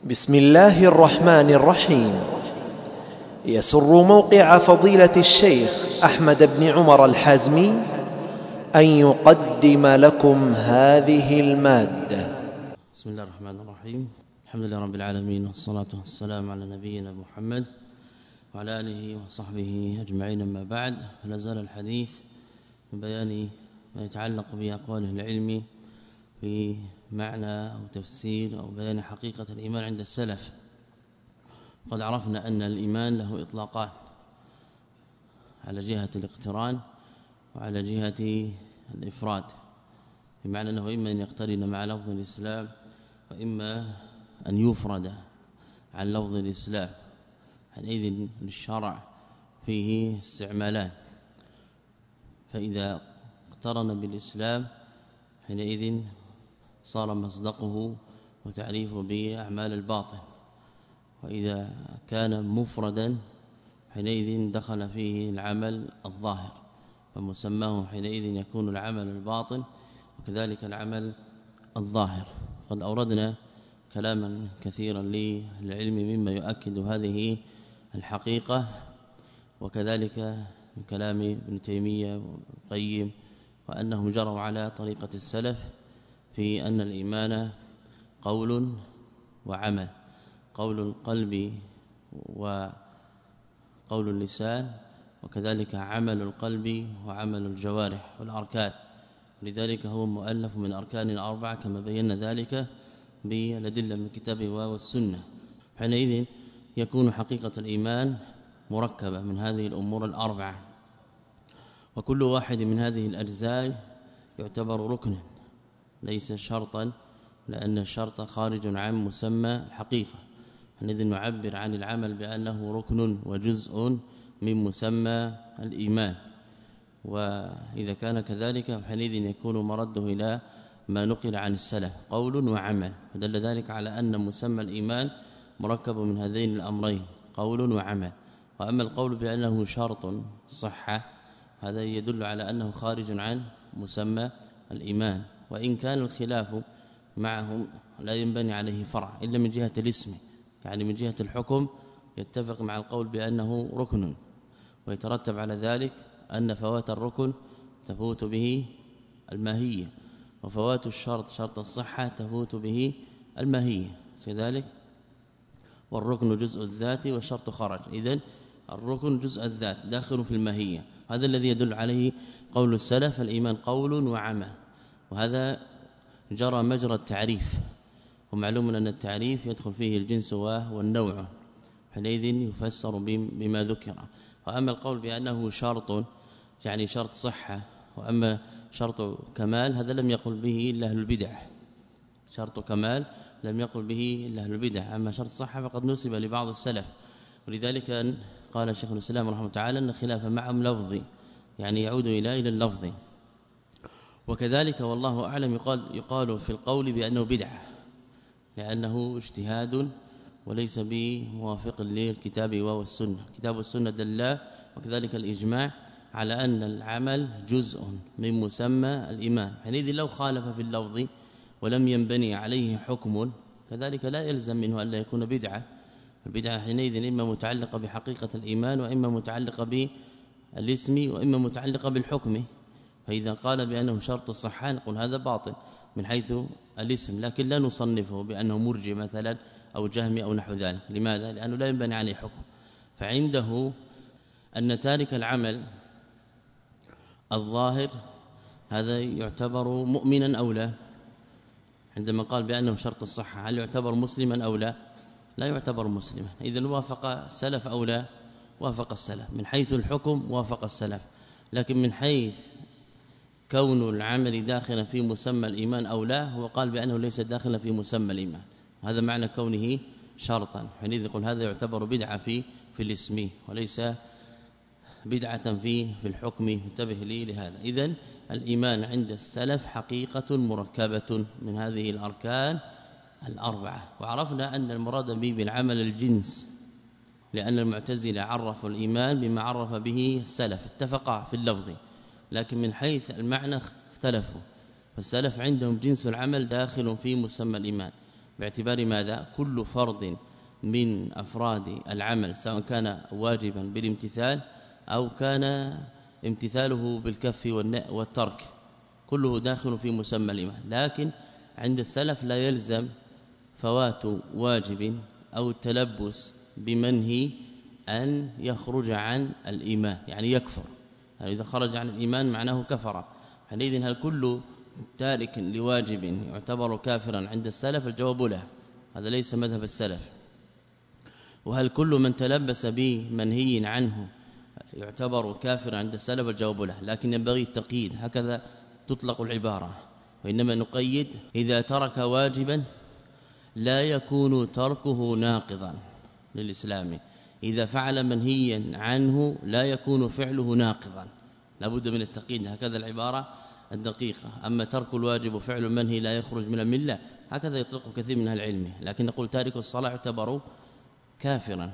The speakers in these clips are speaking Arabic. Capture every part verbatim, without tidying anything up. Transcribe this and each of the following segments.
بسم الله الرحمن الرحيم. يسر موقع فضيلة الشيخ أحمد بن عمر الحازمي أن يقدم لكم هذه المادة. بسم الله الرحمن الرحيم. الحمد لله رب العالمين، والصلاة والسلام على نبينا محمد وعلى آله وصحبه أجمعين. أما بعد، فنزل الحديث من بيان ما يتعلق بأقوال العلم في معنى أو تفسير أو بيان حقيقة الإيمان عند السلف. قد عرفنا أن الإيمان له إطلاقان، على جهة الاقتران وعلى جهة الإفراد، بمعنى أنه إما أن يقترن مع لفظ الإسلام وإما أن يفرد عن لفظ الإسلام. حينئذ للشرع فيه استعمالان، فإذا اقترن بالإسلام حينئذ صار مصدقه وتعريفه بأعمال الباطن، وإذا كان مفردا حينئذ دخل فيه العمل الظاهر، فمسماه حينئذ يكون العمل الباطن وكذلك العمل الظاهر. قد أوردنا كلاما كثيرا للعلم مما يؤكد هذه الحقيقة، وكذلك من كلام ابن تيمية والقيم، وأنهم جروا على طريقة السلف في أن الإيمان قول وعمل، قول القلب وقول اللسان، وكذلك عمل القلب وعمل الجوارح والأركان. لذلك هو مؤلف من أركان الأربعة كما بينا ذلك بالأدلة من الكتاب والسنة. حينئذ يكون حقيقة الإيمان مركبة من هذه الأمور الأربعة، وكل واحد من هذه الأجزاء يعتبر ركنا ليس شرطا، لأن الشرط خارج عن مسمى الحقيقة. حينئذ نعبر عن العمل بأنه ركن وجزء من مسمى الإيمان، وإذا كان كذلك حينئذ يكون مرده إلى ما نقل عن السلف قول وعمل، فدل ذلك على أن مسمى الإيمان مركب من هذين الأمرين قول وعمل. وأما القول بأنه شرط صحة هذا يدل على أنه خارج عن مسمى الإيمان، وإن كان الخلاف معهم لا ينبني عليه فرع إلا من جهة الاسم، يعني من جهة الحكم يتفق مع القول بأنه ركن، ويترتب على ذلك أن فوات الركن تفوت به الماهية، وفوات الشرط شرط الصحة تفوت به الماهية كذلك. والركن جزء الذات والشرط خرج، إذن الركن جزء الذات داخل في الماهية. هذا الذي يدل عليه قول السلف الإيمان قول وعمل، وهذا جرى مجرى التعريف، ومعلوم أن التعريف يدخل فيه الجنس والنوع، حينئذ يفسر بما ذكر. وأما القول بأنه شرط يعني شرط صحة، وأما شرط كمال هذا لم يقل به إلا أهل البدع، شرط كمال لم يقل به إلا أهل البدع. أما شرط صحة فقد نسب لبعض السلف، ولذلك قال شيخ الإسلام رحمه الله تعالى أن الخلاف معهم لفظي، يعني يعود إلى إلى اللفظ. وكذلك والله أعلم يقال, يقال في القول بأنه بدعة، لأنه اجتهاد وليس بموافق للكتاب والسنة. كتاب والسنة دل وكذلك الإجماع على أن العمل جزء من مسمى الإيمان. حينئذ لو خالف في اللفظ ولم ينبني عليه حكم كذلك لا يلزم منه أن لا يكون بدعة. البدعة حينئذ إما متعلقة بحقيقة الإيمان، وإما متعلقة بالاسم، وإما متعلقة بالحكم. فإذا قال بأنه شرط الصحة نقول هذا باطل من حيث الاسم، لكن لا نصنفه بأنه مرجئ مثلا أو جهمي أو نحو ذلك. لماذا؟ لأنه لا ينبني عليه حكم. فعنده أن تارك العمل الظاهر هذا يعتبر مؤمنا أو لا؟ عندما قال بأنه شرط الصحة هل يعتبر مسلما أو لا؟ لا يعتبر مسلما. إذن وافق السلف أو لا؟ وافق السلف. من حيث الحكم وافق السلف، لكن من حيث كون العمل داخلا في مسمى الإيمان أو لا، هو قال بأنه ليس داخلا في مسمى الإيمان. هذا معنى كونه شرطا. حينئذ يقول هذا يعتبر بدعة في في الاسم وليس بدعة في في الحكم. انتبه لي لهذا. إذن الإيمان عند السلف حقيقة مركبة من هذه الأركان الأربعة. وعرفنا أن المراد به بالعمل الجنس، لأن المعتزلة عرفوا الإيمان بما عرف به السلف، اتفقا في اللفظ، لكن من حيث المعنى اختلفوا. فالسلف عندهم جنس العمل داخل في مسمى الإيمان، باعتبار ماذا؟ كل فرد من أفراد العمل سواء كان واجبا بالامتثال أو كان امتثاله بالكف والترك كله داخل في مسمى الإيمان. لكن عند السلف لا يلزم فوات واجب أو التلبس بمنهي أن يخرج عن الإيمان، يعني يكفر. يعني إذا خرج عن الإيمان معناه كفر. حينئذ هل كل تارك لواجب يعتبر كافرا عند السلف؟ الجواب لا، هذا ليس مذهب السلف. وهل كل من تلبس بمنهي عنه يعتبر كافرا عند السلف؟ الجواب لا، لكن ينبغي التقييد، هكذا تطلق العبارة، وإنما نقيد إذا ترك واجبا لا يكون تركه ناقضا للإسلام، إذا فعل منهيا عنه لا يكون فعله ناقضا، لابد من التقييد، هكذا العبارة الدقيقة. أما ترك الواجب وفعل المنهي لا يخرج من الملة، هكذا يطلق كثير من العلم. لكن نقول تارك الصلاة يعتبر كافرا،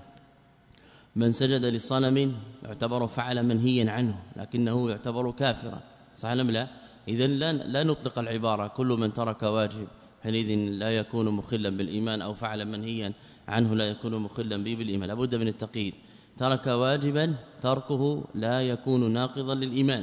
من سجد لصنم يعتبر فعل منهيا عنه لكنه يعتبر كافرا، صح ام لا؟ اذا لا, لا نطلق العبارة كل من ترك واجب حينئذ لا يكون مخلا بالإيمان أو فعل منهيا عنه لا يكون مخلا به بالإيمان، لابد من التقييد. ترك واجبا تركه لا يكون ناقضا للإيمان،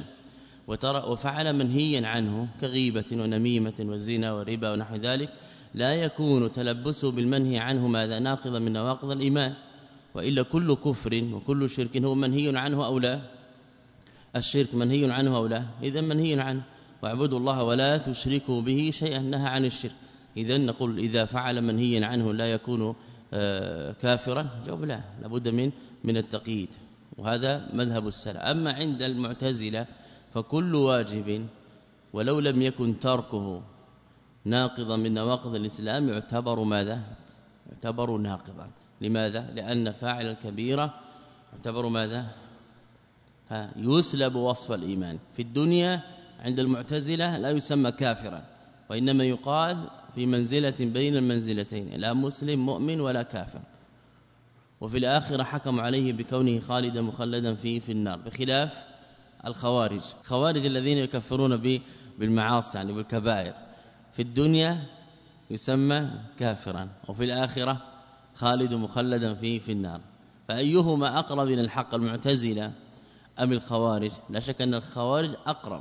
وفعل منهيا عنه كغيبة ونميمة والزنا والربا ونحو ذلك لا يكون تلبسه بالمنهي عنه ماذا؟ ناقضا من نواقض الإيمان. وإلا كل كفر وكل شرك هو منهي عنه أو لا؟ الشرك منهي عنه أو لا؟ إذا منهي عنه. واعبدوا الله ولا تشركوا به شيئا، نهى عن الشرك. إذا نقول إذا فعل منهيا عنه لا يكون كافرا؟ جواب لا، لابد من من التقييد، وهذا مذهب السلف. أما عند المعتزلة فكل واجب ولو لم يكن تركه ناقضا من نواقض الإسلام يعتبر ماذا؟ يعتبر ناقضا. لماذا؟ لأن فاعل الكبيرة يعتبر ماذا؟ ها يسلب وصف الإيمان. في الدنيا عند المعتزلة لا يسمى كافرا، وإنما يقال في منزلة بين المنزلتين، لا مسلم مؤمن ولا كافر. وفي الآخرة حكم عليه بكونه خالدا مخلدا فيه في النار، بخلاف الخوارج. خوارج الذين يكفرون بالمعاصي يعني بالكبائر، في الدنيا يسمى كافرا وفي الآخرة خالد مخلدا فيه في النار. فأيهما أقرب إلى الحق، المعتزلة أم الخوارج؟ لا شك أن الخوارج أقرب.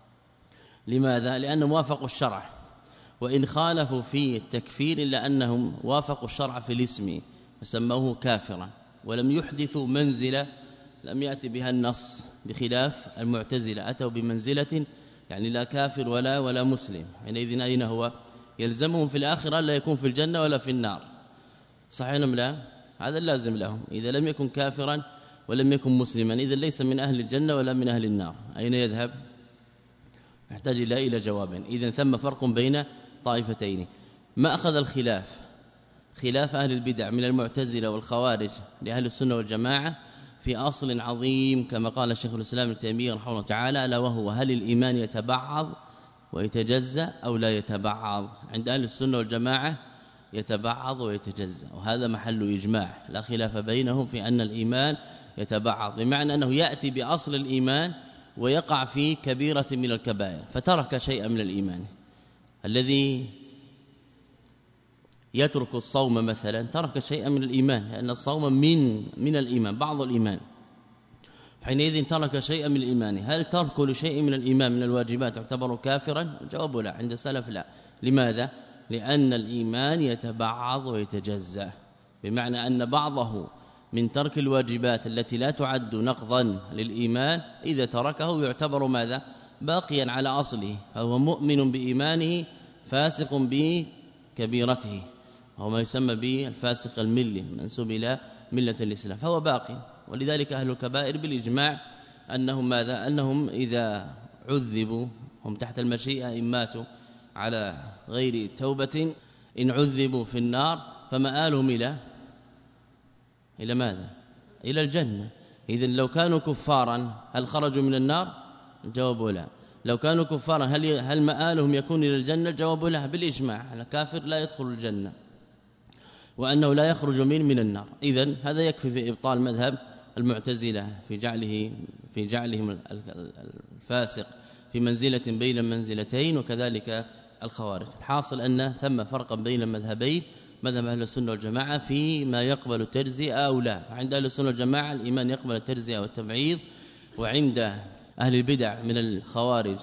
لماذا؟ لأنهم وافقوا الشرع، وإن خالفوا في التكفير إلا أنهم وافقوا الشرع في الاسم فسموه كافرا، ولم يحدثوا منزلة لم يأتي بها النص، بخلاف المعتزلة أتوا بمنزلة يعني لا كافر ولا ولا مسلم. حينئذ أين هو؟ يلزمهم في الآخرة لا يكون في الجنة ولا في النار، صحيح أم لا؟ هذا اللازم لهم. إذا لم يكن كافرا ولم يكن مسلما إذا ليس من أهل الجنة ولا من أهل النار، أين يذهب؟ يحتاج إلى إلى جواب. إذن ثم فرق بين طائفتين. ما أخذ الخلاف خلاف أهل البدع من المعتزلة والخوارج لأهل السنة والجماعة في أصل عظيم كما قال شيخ الإسلام ابن تيمية رحمه الله تعالى، ألا وهو هل الإيمان يتبعض ويتجزأ أو لا يتبعض؟ عند أهل السنة والجماعة يتبعض ويتجزأ، وهذا محل إجماع لا خلاف بينهم في أن الإيمان يتبعض، بمعنى أنه يأتي بأصل الإيمان ويقع في كبيرة من الكبائر فترك شيئا من الإيمان. الذي يترك الصوم مثلا ترك شيئا من الإيمان، لأن الصوم من من الإيمان بعض الإيمان، حينئذ ترك شيئا من الإيمان. هل ترك لشيء من الإيمان من الواجبات يعتبر كافرا؟ الجواب لا، عند السلف لا. لماذا؟ لأن الإيمان يتبعض ويتجزأ، بمعنى أن بعضه من ترك الواجبات التي لا تعد نقضا للإيمان إذا تركه يعتبر ماذا؟ باقيا على أصله، فهو مؤمن بإيمانه فاسق بكبيرته، وهو ما يسمى بالفاسق الملي منسوب إلى ملة الإسلام، فهو باقي. ولذلك أهل الكبائر بالإجماع أنهم ماذا؟ أنهم إذا عذبوا هم تحت المشيئة إن ماتوا على غير توبة إن عذبوا في النار فمآلهم إلى إلى ماذا؟ إلى الجنة. إذن لو كانوا كفارا هل خرجوا من النار؟ الجواب لا. لو كانوا كفارا هل هل مآلهم يكون إلى الجنة؟ الجواب لا بالإجماع، الكافر لا يدخل الجنة وأنه لا يخرج من من النار. إذن هذا يكفي في إبطال مذهب المعتزلة في جعله في جعلهم الفاسق في منزلة بين منزلتين، وكذلك الخوارج. الحاصل أن ثم فرقا بين المذهبين، مذهب أهل السنة والجماعة فيما يقبل التجزئة أو لا. فعند أهل السنة والجماعة الإيمان يقبل التجزئة والتبعيض، وعند أهل البدع من الخوارج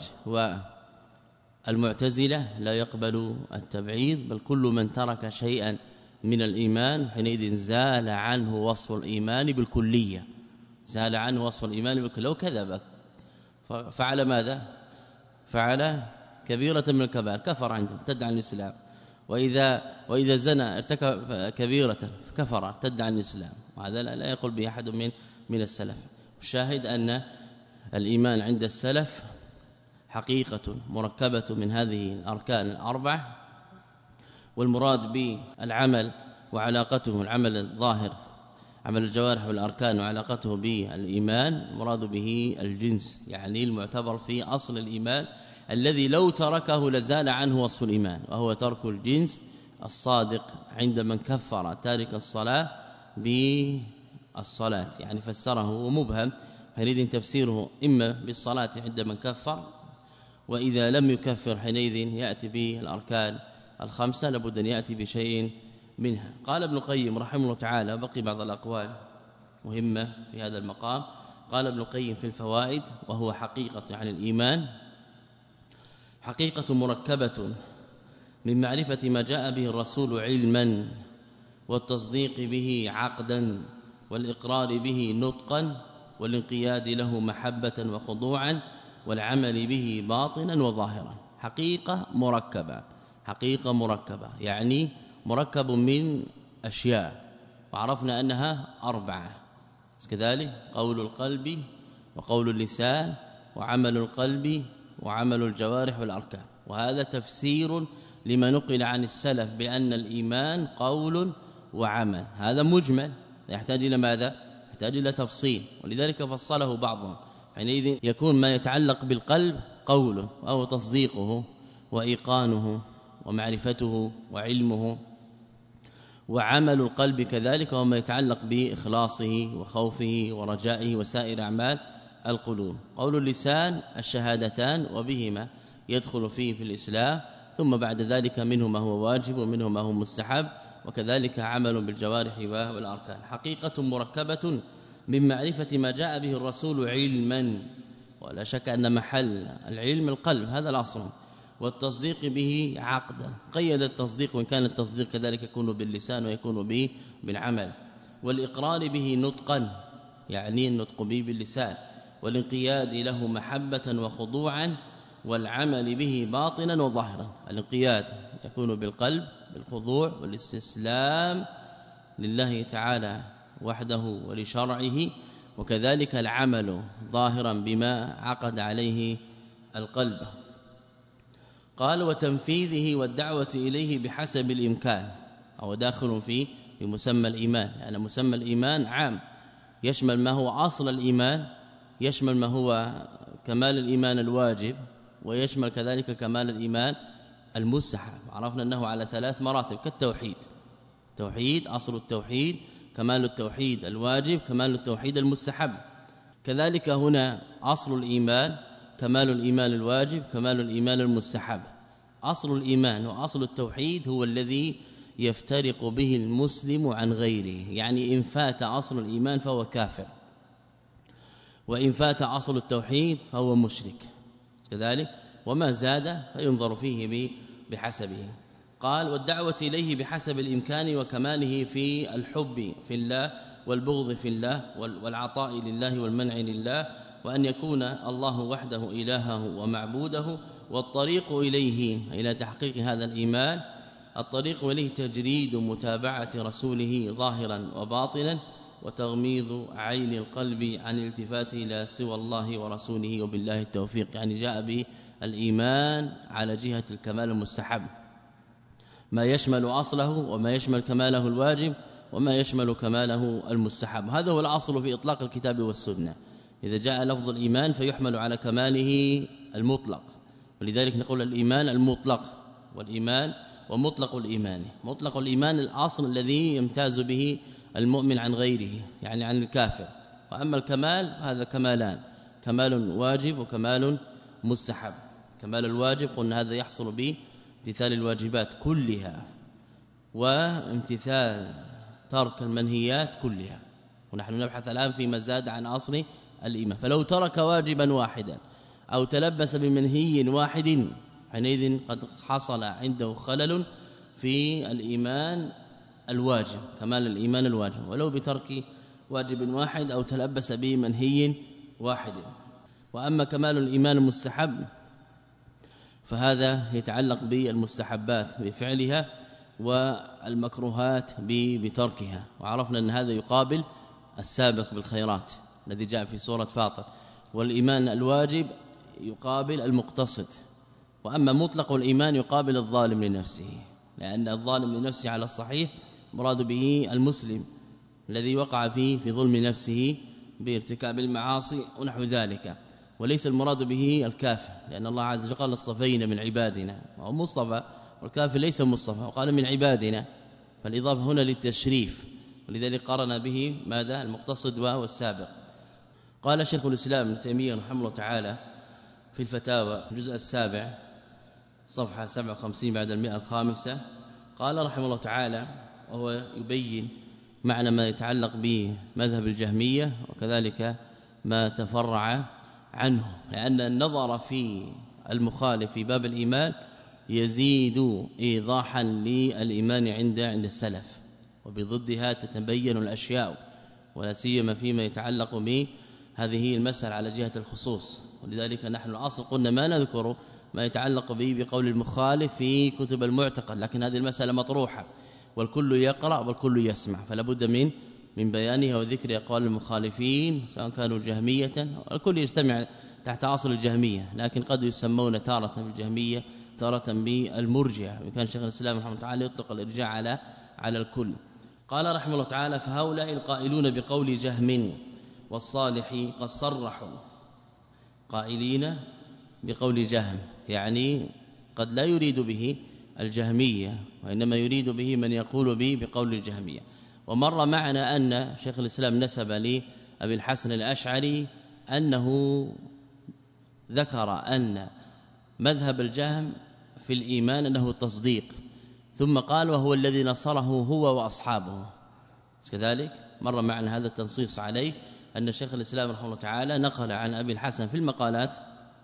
والمعتزلة لا يقبل التبعيض، بل كل من ترك شيئا من الإيمان حينئذ زال عنه وصف الإيمان بالكلية، زال عنه وصف الإيمان بالكلية. لو كذب فعل ماذا؟ فعل كبيرة من الكبائر كفر عنده، ارتد عن الإسلام. وإذا وإذا زنى ارتكب كبيرة كفر ارتد عن الإسلام، وهذا لا يقول به أحد من من السلف. الشاهد أن الإيمان عند السلف حقيقة مركبة من هذه الأركان الأربع، والمراد بالعمل وعلاقته العمل الظاهر عمل الجوارح والأركان وعلاقته بالإيمان، المراد به الجنس، يعني المعتبر في أصل الإيمان الذي لو تركه لزال عنه وصف الإيمان، وهو ترك الجنس الصادق عند من كفر تارك الصلاة بالصلاة، يعني فسره مبهم، حينئذ تفسيره إما بالصلاة عند من كفر، وإذا لم يكفر حينئذ يأتي بالأركان الخمسة، لابد أن يأتي بشيء منها. قال ابن القيم رحمه الله تعالى، بقي بعض الأقوال مهمة في هذا المقام. قال ابن القيم في الفوائد: وهو حقيقة عن الإيمان حقيقة مركبة من معرفة ما جاء به الرسول علما، والتصديق به عقدا، والإقرار به نطقا، والانقياد له محبة وخضوعا، والعمل به باطنا وظاهرا. حقيقة مركبة، حقيقة مركبة يعني مركب من أشياء، وعرفنا أنها أربعة كذلك: قول القلب، وقول اللسان، وعمل القلب، وعمل الجوارح والأركان. وهذا تفسير لما نقل عن السلف بأن الإيمان قول وعمل، هذا مجمل يحتاج إلى ماذا؟ يحتاج إلى تفصيل، ولذلك فصله بعضهم. حينئذ يكون ما يتعلق بالقلب قوله أو تصديقه وإيقانه ومعرفته وعلمه، وعمل القلب كذلك وما يتعلق بإخلاصه وخوفه ورجائه وسائر أعمال القلوب. قول اللسان الشهادتان، وبهما يدخل فيه في الإسلام، ثم بعد ذلك منه ما هو واجب ومنه ما هو مستحب، وكذلك عمل بالجوارح والأركان. حقيقة مركبة من معرفة ما جاء به الرسول علما، ولا شك أن محل العلم القلب، هذا الأصل، والتصديق به عقدا. قيد التصديق، وإن كان التصديق كذلك يكون باللسان ويكون به بالعمل، والإقرار به نطقا يعني النطق به باللسان، والانقياد له محبة وخضوعا، والعمل به باطنا وظاهرا. الانقياد يكون بالقلب بالخضوع والاستسلام لله تعالى وحده ولشرعه، وكذلك العمل ظاهرا بما عقد عليه القلب. قال: وتنفيذه والدعوة إليه بحسب الإمكان، أو داخل في مسمى الإيمان، يعني مسمى الإيمان عام، يشمل ما هو أصل الإيمان، يشمل ما هو كمال الإيمان الواجب، ويشمل كذلك كمال الإيمان المستحب. عرفنا أنه على ثلاث مراتب كالتوحيد، توحيد أصل التوحيد، كمال التوحيد الواجب، كمال التوحيد المستحب. كذلك هنا أصل الإيمان كمال الإيمان الواجب، كمال الإيمان المستحب. أصل الإيمان وأصل التوحيد هو الذي يفترق به المسلم عن غيره، يعني إن فات أصل الإيمان فهو كافر، وإن فات أصل التوحيد فهو مشرك كذلك، وما زاد فينظر فيه بحسبه. قال: والدعوة إليه بحسب الإمكان وكماله في الحب في الله والبغض في الله والعطاء لله والمنع لله، وأن يكون الله وحده إلهه ومعبوده. والطريق إليه إلى تحقيق هذا الإيمان، الطريق إليه تجريد متابعة رسوله ظاهرا وباطنا، وتغميض عين القلب عن الالتفات إلى سوى الله ورسوله، وبالله التوفيق. يعني جاء به الإيمان على جهة الكمال المستحب، ما يشمل أصله وما يشمل كماله الواجب وما يشمل كماله المستحب. هذا هو الأصل في إطلاق الكتاب والسنة. إذا جاء لفظ الإيمان فيحمل على كماله المطلق، ولذلك نقول الإيمان المطلق والإيمان ومطلق الإيمان. مطلق الإيمان الأصل الذي يمتاز به المؤمن عن غيره، يعني عن الكافر. وأما الكمال هذا كمالان، كمال واجب وكمال مستحب. كمال الواجب قلنا هذا يحصل به امتثال الواجبات كلها وامتثال ترك المنهيات كلها. ونحن نبحث الآن فيما زاد عن أصل الإيمان. فلو ترك واجبا واحدا أو تلبس بمنهي واحد حينئذ قد حصل عنده خلل في الإيمان الواجب، كمال الإيمان الواجب، ولو بترك واجب واحد أو تلبس بمنهي واحد. وأما كمال الإيمان المستحب فهذا يتعلق بالمستحبات بفعلها والمكروهات بتركها، وعرفنا أن هذا يقابل السابق بالخيرات الذي جاء في سورة فاطر. والإيمان الواجب يقابل المقتصد، وأما مطلق الإيمان يقابل الظالم لنفسه، لأن الظالم لنفسه على الصحيح مراد به المسلم الذي وقع فيه في ظلم نفسه بارتكاب المعاصي ونحو ذلك، وليس المراد به الكافر، لأن الله عز وجل قال اصطفينا من عبادنا، وهو مصطفى، والكافر ليس مصطفى، وقال من عبادنا، فالإضافة هنا للتشريف، ولذلك قرن به ماذا؟ المقتصد والسابق. قال شيخ الإسلام ابن تيمية رحمه الله تعالى في الفتاوى الجزء السابع صفحة سبعة وخمسين بعد المئة الخامسة، قال رحمه الله تعالى وهو يبين معنى ما يتعلق بمذهب الجهمية وكذلك ما تفرع عنه، لأن النظر في المخالف في باب الإيمان يزيد إيضاحا للإيمان عند عند السلف، وبضدها تتبين الأشياء، ولا سيما فيما يتعلق بهذه المسألة على جهة الخصوص. ولذلك نحن الأصل قلنا ما نذكر ما يتعلق به بقول المخالف في كتب المعتقد، لكن هذه المسألة مطروحة والكل يقرأ والكل يسمع، فلا بد من من بيانها وذكر أقوال المخالفين سواء كانوا جهمية، الكل يجتمع تحت أصل الجهمية، لكن قد يسمون تارة بالجهمية تارة بالمرجئة، وكان شيخ الإسلام رحمه الله تعالى يطلق الإرجاع على على الكل. قال رحمه الله تعالى: فهؤلاء القائلون بقول جهم والصالح قد صرحوا، قائلين بقول جهم يعني قد لا يريد به الجهمية، وإنما يريد به من يقول به بقول الجهمية. ومر معنا أن شيخ الإسلام نسب لأبي الحسن الأشعري أنه ذكر أن مذهب الجهم في الإيمان أنه التصديق، ثم قال وهو الذي نصره هو وأصحابه. كذلك مر معنا هذا التنصيص عليه أن شيخ الإسلام رحمه الله تعالى نقل عن أبي الحسن في المقالات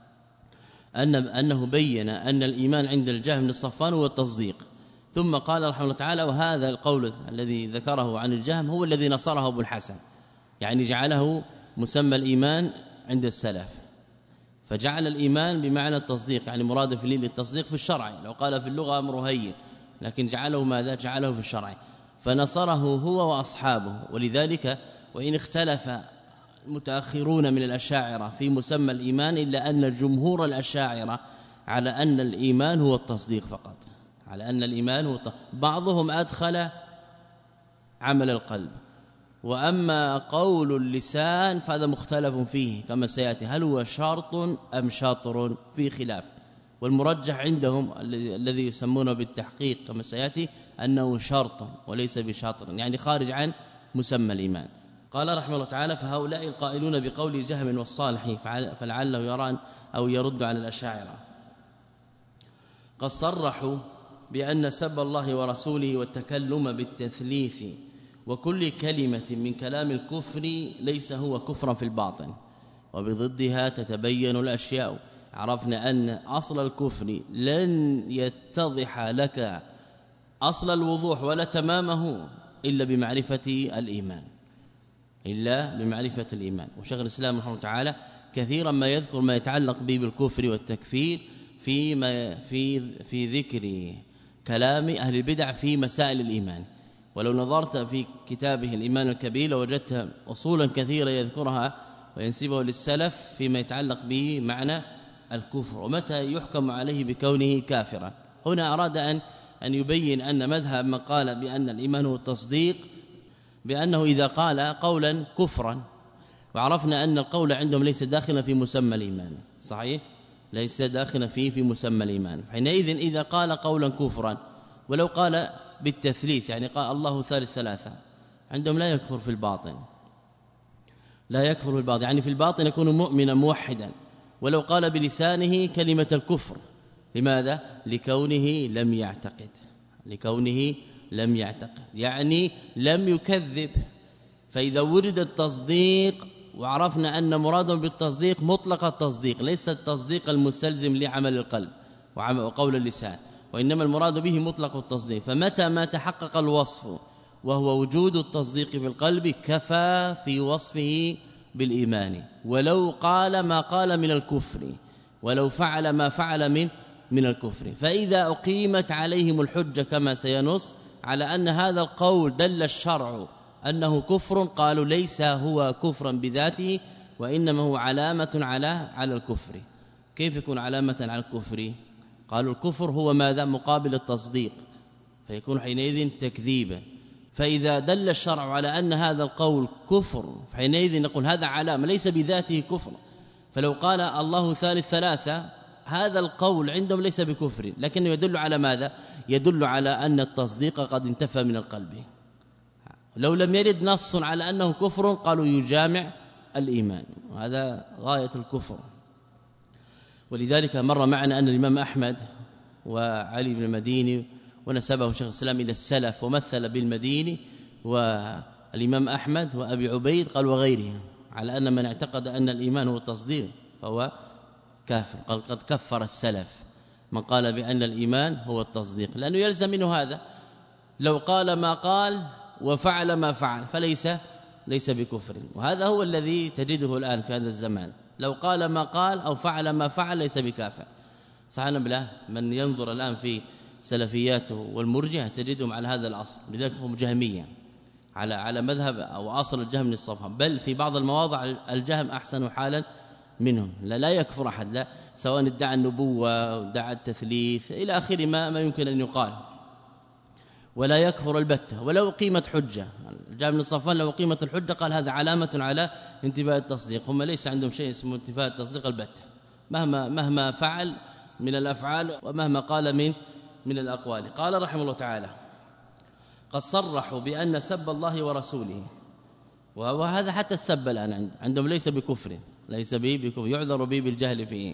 أن أنه بين أن الإيمان عند الجهم للصفان هو التصديق، ثم قال رحمه الله تعالى وهذا القول الذي ذكره عن الجهم هو الذي نصره أبو الحسن، يعني جعله مسمى الإيمان عند السلف، فجعل الإيمان بمعنى التصديق، يعني مرادف للتصديق في الشرع، لو قال في اللغة أمر هين، لكن جعله ماذا؟ جعله في الشرع، فنصره هو وأصحابه. ولذلك وإن اختلف المتأخرون من الأشاعرة في مسمى الإيمان، إلا أن جمهور الأشاعرة على أن الإيمان هو التصديق فقط، على أن الإيمان هو التصديق. بعضهم أدخل عمل القلب، وأما قول اللسان فهذا مختلف فيه كما سيأتي، هل هو شرط أم شاطر؟ في خلاف، والمرجح عندهم الذي يسمونه بالتحقيق كما سيأتي أنه شرط وليس بشاطر، يعني خارج عن مسمى الإيمان. قال رحمه الله تعالى: فهؤلاء القائلون بقول جهم والصالح فلعله يران أو يرد على الأشاعرة قد صرحوا بأن سب الله ورسوله والتكلم بالتثليث وكل كلمة من كلام الكفر ليس هو كفرا في الباطن، وبضدها تتبين الأشياء. عرفنا أن أصل الكفر لن يتضح لك أصل الوضوح ولا تمامه إلا بمعرفة الإيمان، إلا بمعرفة الإيمان. وشيخ الإسلام رحمه الله تعالى كثيرا ما يذكر ما يتعلق به بالكفر والتكفير في ما في في ذكر كلام أهل البدع في مسائل الإيمان. ولو نظرت في كتابه الإيمان الكبير لوجدت أصولا كثيرة يذكرها وينسبه للسلف فيما يتعلق به معنى الكفر ومتى يحكم عليه بكونه كافرا. هنا أراد أن أن يبين أن مذهب من قال بأن الإيمان هو التصديق بأنه إذا قال قولا كفرا، وعرفنا أن القول عندهم ليس داخلا في مسمى الإيمان، صحيح؟ ليس داخلا فيه في مسمى الإيمان. حينئذ إذا قال قولا كفرا ولو قال بالتثليث، يعني قال الله ثالث ثلاثة، عندهم لا يكفر في الباطن، لا يكفر في الباطن، يعني في الباطن يكون مؤمنا موحدا، ولو قال بلسانه كلمة الكفر لماذا؟ لكونه لم يعتقد لكونه لم يعتقد يعني لم يكذب. فإذا وجد التصديق وعرفنا أن مراده بالتصديق مطلق التصديق ليس التصديق المستلزم لعمل القلب وقول اللسان، وإنما المراد به مطلق التصديق. فمتى ما تحقق الوصف وهو وجود التصديق في القلب كفى في وصفه بالإيمان، ولو قال ما قال من الكفر ولو فعل ما فعل من من الكفر. فإذا أقيمت عليهم الحجة كما سينص على أن هذا القول دل الشرع أنه كفر، قالوا ليس هو كفرا بذاته وإنما هو علامة على على الكفر. كيف يكون علامة على الكفر؟ قالوا الكفر هو ماذا؟ مقابل التصديق، فيكون حينئذ تكذيبا. فإذا دل الشرع على أن هذا القول كفر حينئذ نقول هذا علامة ليس بذاته كفر. فلو قال الله ثالث ثلاثة هذا القول عندهم ليس بكفر، لكنه يدل على ماذا؟ يدل على أن التصديق قد انتفى من القلب. لو لم يرد نص على أنه كفر قالوا يجامع الإيمان، وهذا غاية الكفر. ولذلك مر معنا أن الإمام أحمد وعلي بن المديني ونسبه شيخ الإسلام إلى السلف ومثل بالمديني والإمام أحمد وأبي عبيد قال وغيره على أن من اعتقد أن الإيمان هو التصديق فهو كافر. قال قد كفر السلف من قال بأن الإيمان هو التصديق، لأنه يلزم منه هذا. لو قال ما قال وفعل ما فعل فليس ليس بكفر، وهذا هو الذي تجده الآن في هذا الزمان. لو قال ما قال أو فعل ما فعل ليس بكافر. سبحان الله، من ينظر الآن في سلفياته والمرجئه تجدهم على هذا العصر، لذلك هم جهمية على على مذهب أو عصر الجهم للصفهم، بل في بعض المواضع الجهم أحسن حالا منهم. لا, لا يكفر أحد، لا سواء ادعى النبوة ادعى التثليث إلى آخر ما, ما يمكن أن يقال، ولا يكفر البتة ولو قيمت حجة. جاء من الصفان لو قيمت الحجة قال هذا علامة على انتفاء التصديق. هم ليس عندهم شيء اسمه انتفاء التصديق البتة، مهما مهما فعل من الأفعال ومهما قال من من الأقوال. قال رحمه الله تعالى قد صرحوا بأن سب الله ورسوله، وهذا حتى السب الآن عندهم ليس بكفر، ليس به بكفر، يعذر به بالجهل فيه.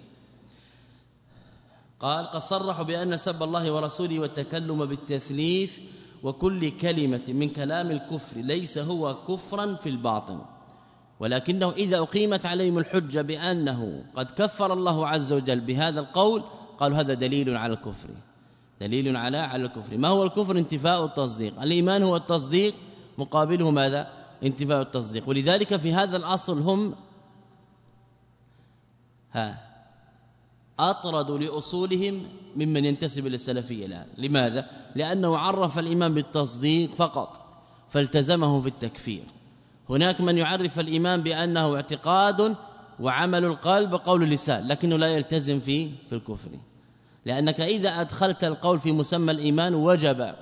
قال قد صرحوا بأن سب الله ورسوله والتكلم بالتثليث وكل كلمة من كلام الكفر ليس هو كفرا في الباطن، ولكنه إذا أقيمت عليهم الحجة بأنه قد كفر الله عز وجل بهذا القول قالوا هذا دليل على الكفر، دليل على على الكفر. ما هو الكفر؟ انتفاء التصديق. الإيمان هو التصديق، مقابله ماذا؟ انتفاء التصديق. ولذلك في هذا الأصل هم ها أطردوا لأصولهم ممن ينتسب إلى السلفية الآن. لماذا؟ لأنه عرف الإيمان بالتصديق فقط فالتزمه في التكفير. هناك من يعرف الإيمان بأنه اعتقاد وعمل القلب وقول اللسان، لكنه لا يلتزم في في الكفر، لأنك إذا أدخلت القول في مسمى الإيمان وجب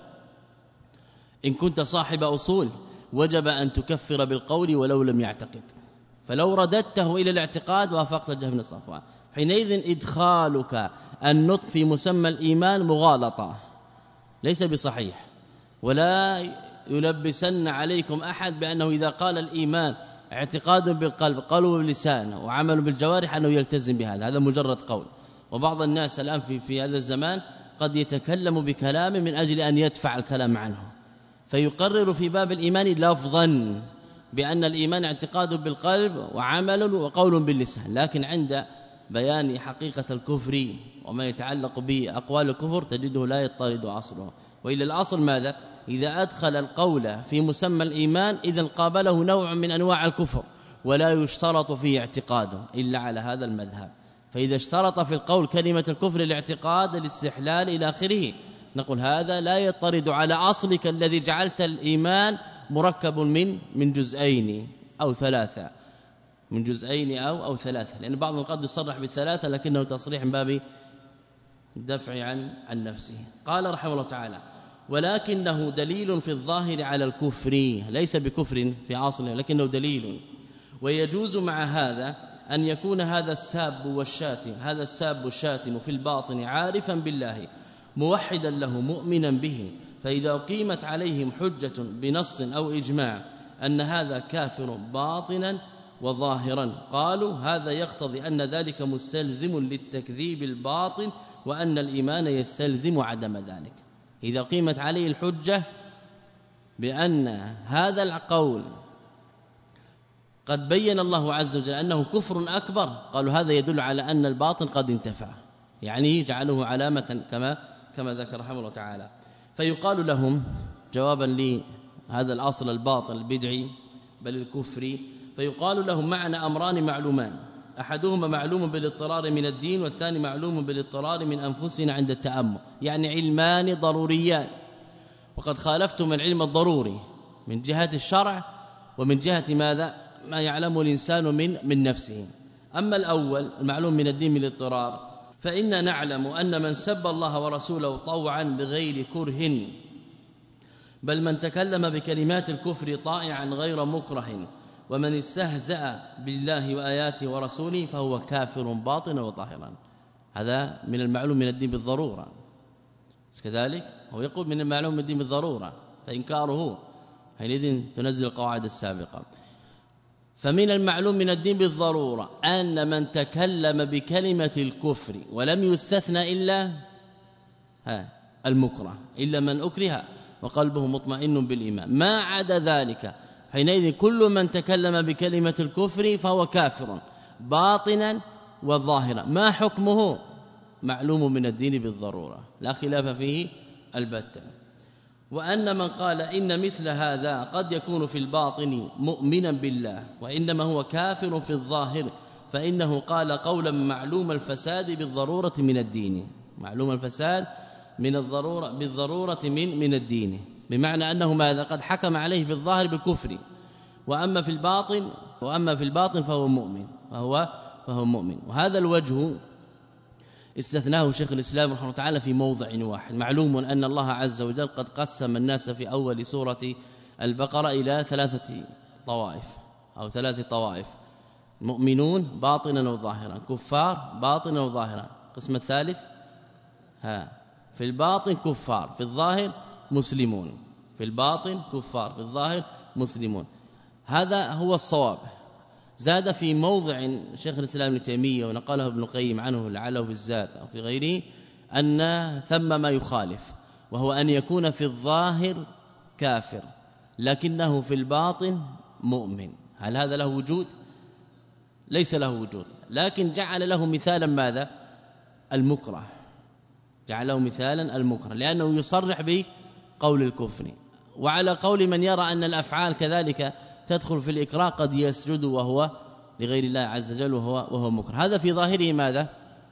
إن كنت صاحب أصول وجب أن تكفر بالقول ولو لم يعتقد. فلو رددته إلى الاعتقاد وافقت جهم الصفوان، حينئذ إدخالك النطق في مسمى الإيمان مغالطة ليس بصحيح. ولا يلبسن عليكم أحد بأنه إذا قال الإيمان اعتقاد بالقلب قالوا باللسان وعمل بالجوارح أنه يلتزم بهذا، هذا مجرد قول. وبعض الناس الآن في, في هذا الزمان قد يتكلم بكلام من أجل أن يدفع الكلام عنه، فيقرر في باب الإيمان لفظا بأن الإيمان اعتقاد بالقلب وعمل وقول باللسان، لكن عند بيان حقيقة الكفر وما يتعلق بأقوال الكفر تجده لا يطارد أصله. وإلى الأصل ماذا؟ إذا أدخل القول في مسمى الإيمان إذن قابله نوع من أنواع الكفر ولا يشترط فيه اعتقاده إلا على هذا المذهب. فإذا اشترط في القول كلمة الكفر الاعتقاد الاستحلال إلى آخره نقول هذا لا يطرد على أصلك الذي جعلت الإيمان مركب من من جزئين أو ثلاثة، من جزئين أو أو ثلاثة، لأن بعضهم قد يصرح بالثلاثة لكنه تصريح من باب الدفع عن عن نفسه. قال رحمه الله تعالى ولكنه دليل في الظاهر على الكفر، ليس بكفر في أصله لكنه دليل. ويجوز مع هذا أن يكون هذا الساب والشاتم هذا الساب الشاتم في الباطن عارفا بالله موحدا له مؤمنا به، فإذا قيمت عليهم حجة بنص أو إجماع أن هذا كافر باطنا وظاهرا قالوا هذا يقتضي أن ذلك مستلزم للتكذيب الباطن وأن الإيمان يستلزم عدم ذلك. إذا قيمت عليه الحجة بأن هذا القول قد بين الله عز وجل أنه كفر أكبر، قالوا هذا يدل على أن الباطن قد انتفع، يعني جعله علامة كما كما ذكر رحمه الله تعالى. فيقال لهم جوابا لهذا الأصل الباطل البدعي بل الكفري، فيقال لهم معنا أمران معلومان، أحدهما معلوم بالاضطرار من الدين، والثاني معلوم بالاضطرار من أنفسنا عند التأمل، يعني علمان ضروريان، وقد خالفتم العلم الضروري من جهة الشرع ومن جهة ماذا ما يعلمه الإنسان من من نفسه. أما الأول المعلوم من الدين بالاضطرار فإن نعلم أن من سب الله ورسوله طوعا بغير كره، بل من تكلم بكلمات الكفر طائعا غير مكره، ومن استهزأ بالله وآياته ورسوله فهو كافر باطنا وظاهرا. هذا من المعلوم من الدين بالضرورة، كذلك هو يقول من المعلوم من الدين بالضرورة، فإنكاره حينئذ تنزل القواعد السابقة. فمن المعلوم من الدين بالضرورة أن من تكلم بكلمة الكفر ولم يستثنى إلا ها المكره، إلا من أكره وقلبه مطمئن بالإيمان، ما عدا ذلك حينئذ كل من تكلم بكلمة الكفر فهو كافر باطنا وظاهرا. ما حكمه؟ معلوم من الدين بالضرورة لا خلاف فيه البتة. وأن من قال إن مثل هذا قد يكون في الباطن مؤمنا بالله وإنما هو كافر في الظاهر، فإنه قال قولا معلوم الفساد بالضرورة من الدين، معلوم الفساد من الضرورة بالضرورة من من الدين، بمعنى أنه ماذا قد حكم عليه في الظاهر بالكفر، وأما في الباطن وأما في الباطن فهو مؤمن فهو فهو مؤمن. وهذا الوجه استثناه شيخ الإسلام رحمه الله تعالى في موضع واحد. معلوم أن الله عز وجل قد قسم الناس في أول سورة البقرة إلى ثلاثة طوائف أو ثلاث طوائف: مؤمنون باطنا وظاهرا، كفار باطنا وظاهرا. القسم الثالث ها في الباطن كفار، في الظاهر مسلمون، في الباطن كفار، في الظاهر مسلمون. هذا هو الصواب. زاد في موضع شيخ الإسلام ابن تيمية ونقله ابن القيم عنه لعله في الزاد أو في غيره أن ثم ما يخالف، وهو أن يكون في الظاهر كافر لكنه في الباطن مؤمن. هل هذا له وجود؟ ليس له وجود، لكن جعل له مثالا ماذا؟ المكره، جعله مثالا المكره لأنه يصرح بقول الكفر. وعلى قول من يرى أن الأفعال كذلك تدخل في الإكراه قد يسجد وهو لغير الله عز وجل وهو وهو مكره. هذا في ظاهره ماذا؟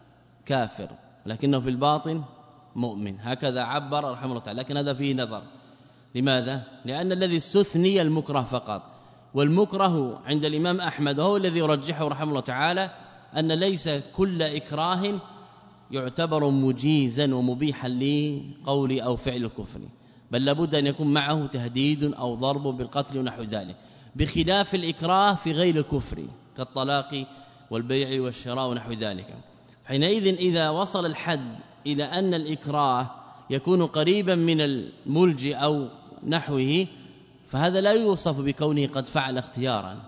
كافر لكنه في الباطن مؤمن، هكذا عبر رحمه الله تعالى. لكن هذا فيه نظر. لماذا؟ لأن الذي استثني المكره فقط، والمكره عند الإمام أحمد وهو الذي يرجحه رحمه الله تعالى أن ليس كل إكراه يعتبر مجيزا ومبيحا لقول أو فعل الكفر، بل لابد أن يكون معه تهديد أو ضرب بالقتل ونحو ذلك، بخلاف الإكراه في غير الكفر كالطلاق والبيع والشراء ونحو ذلك. حينئذ إذا وصل الحد إلى أن الإكراه يكون قريبا من الملجئ أو نحوه فهذا لا يوصف بكونه قد فعل اختيارا.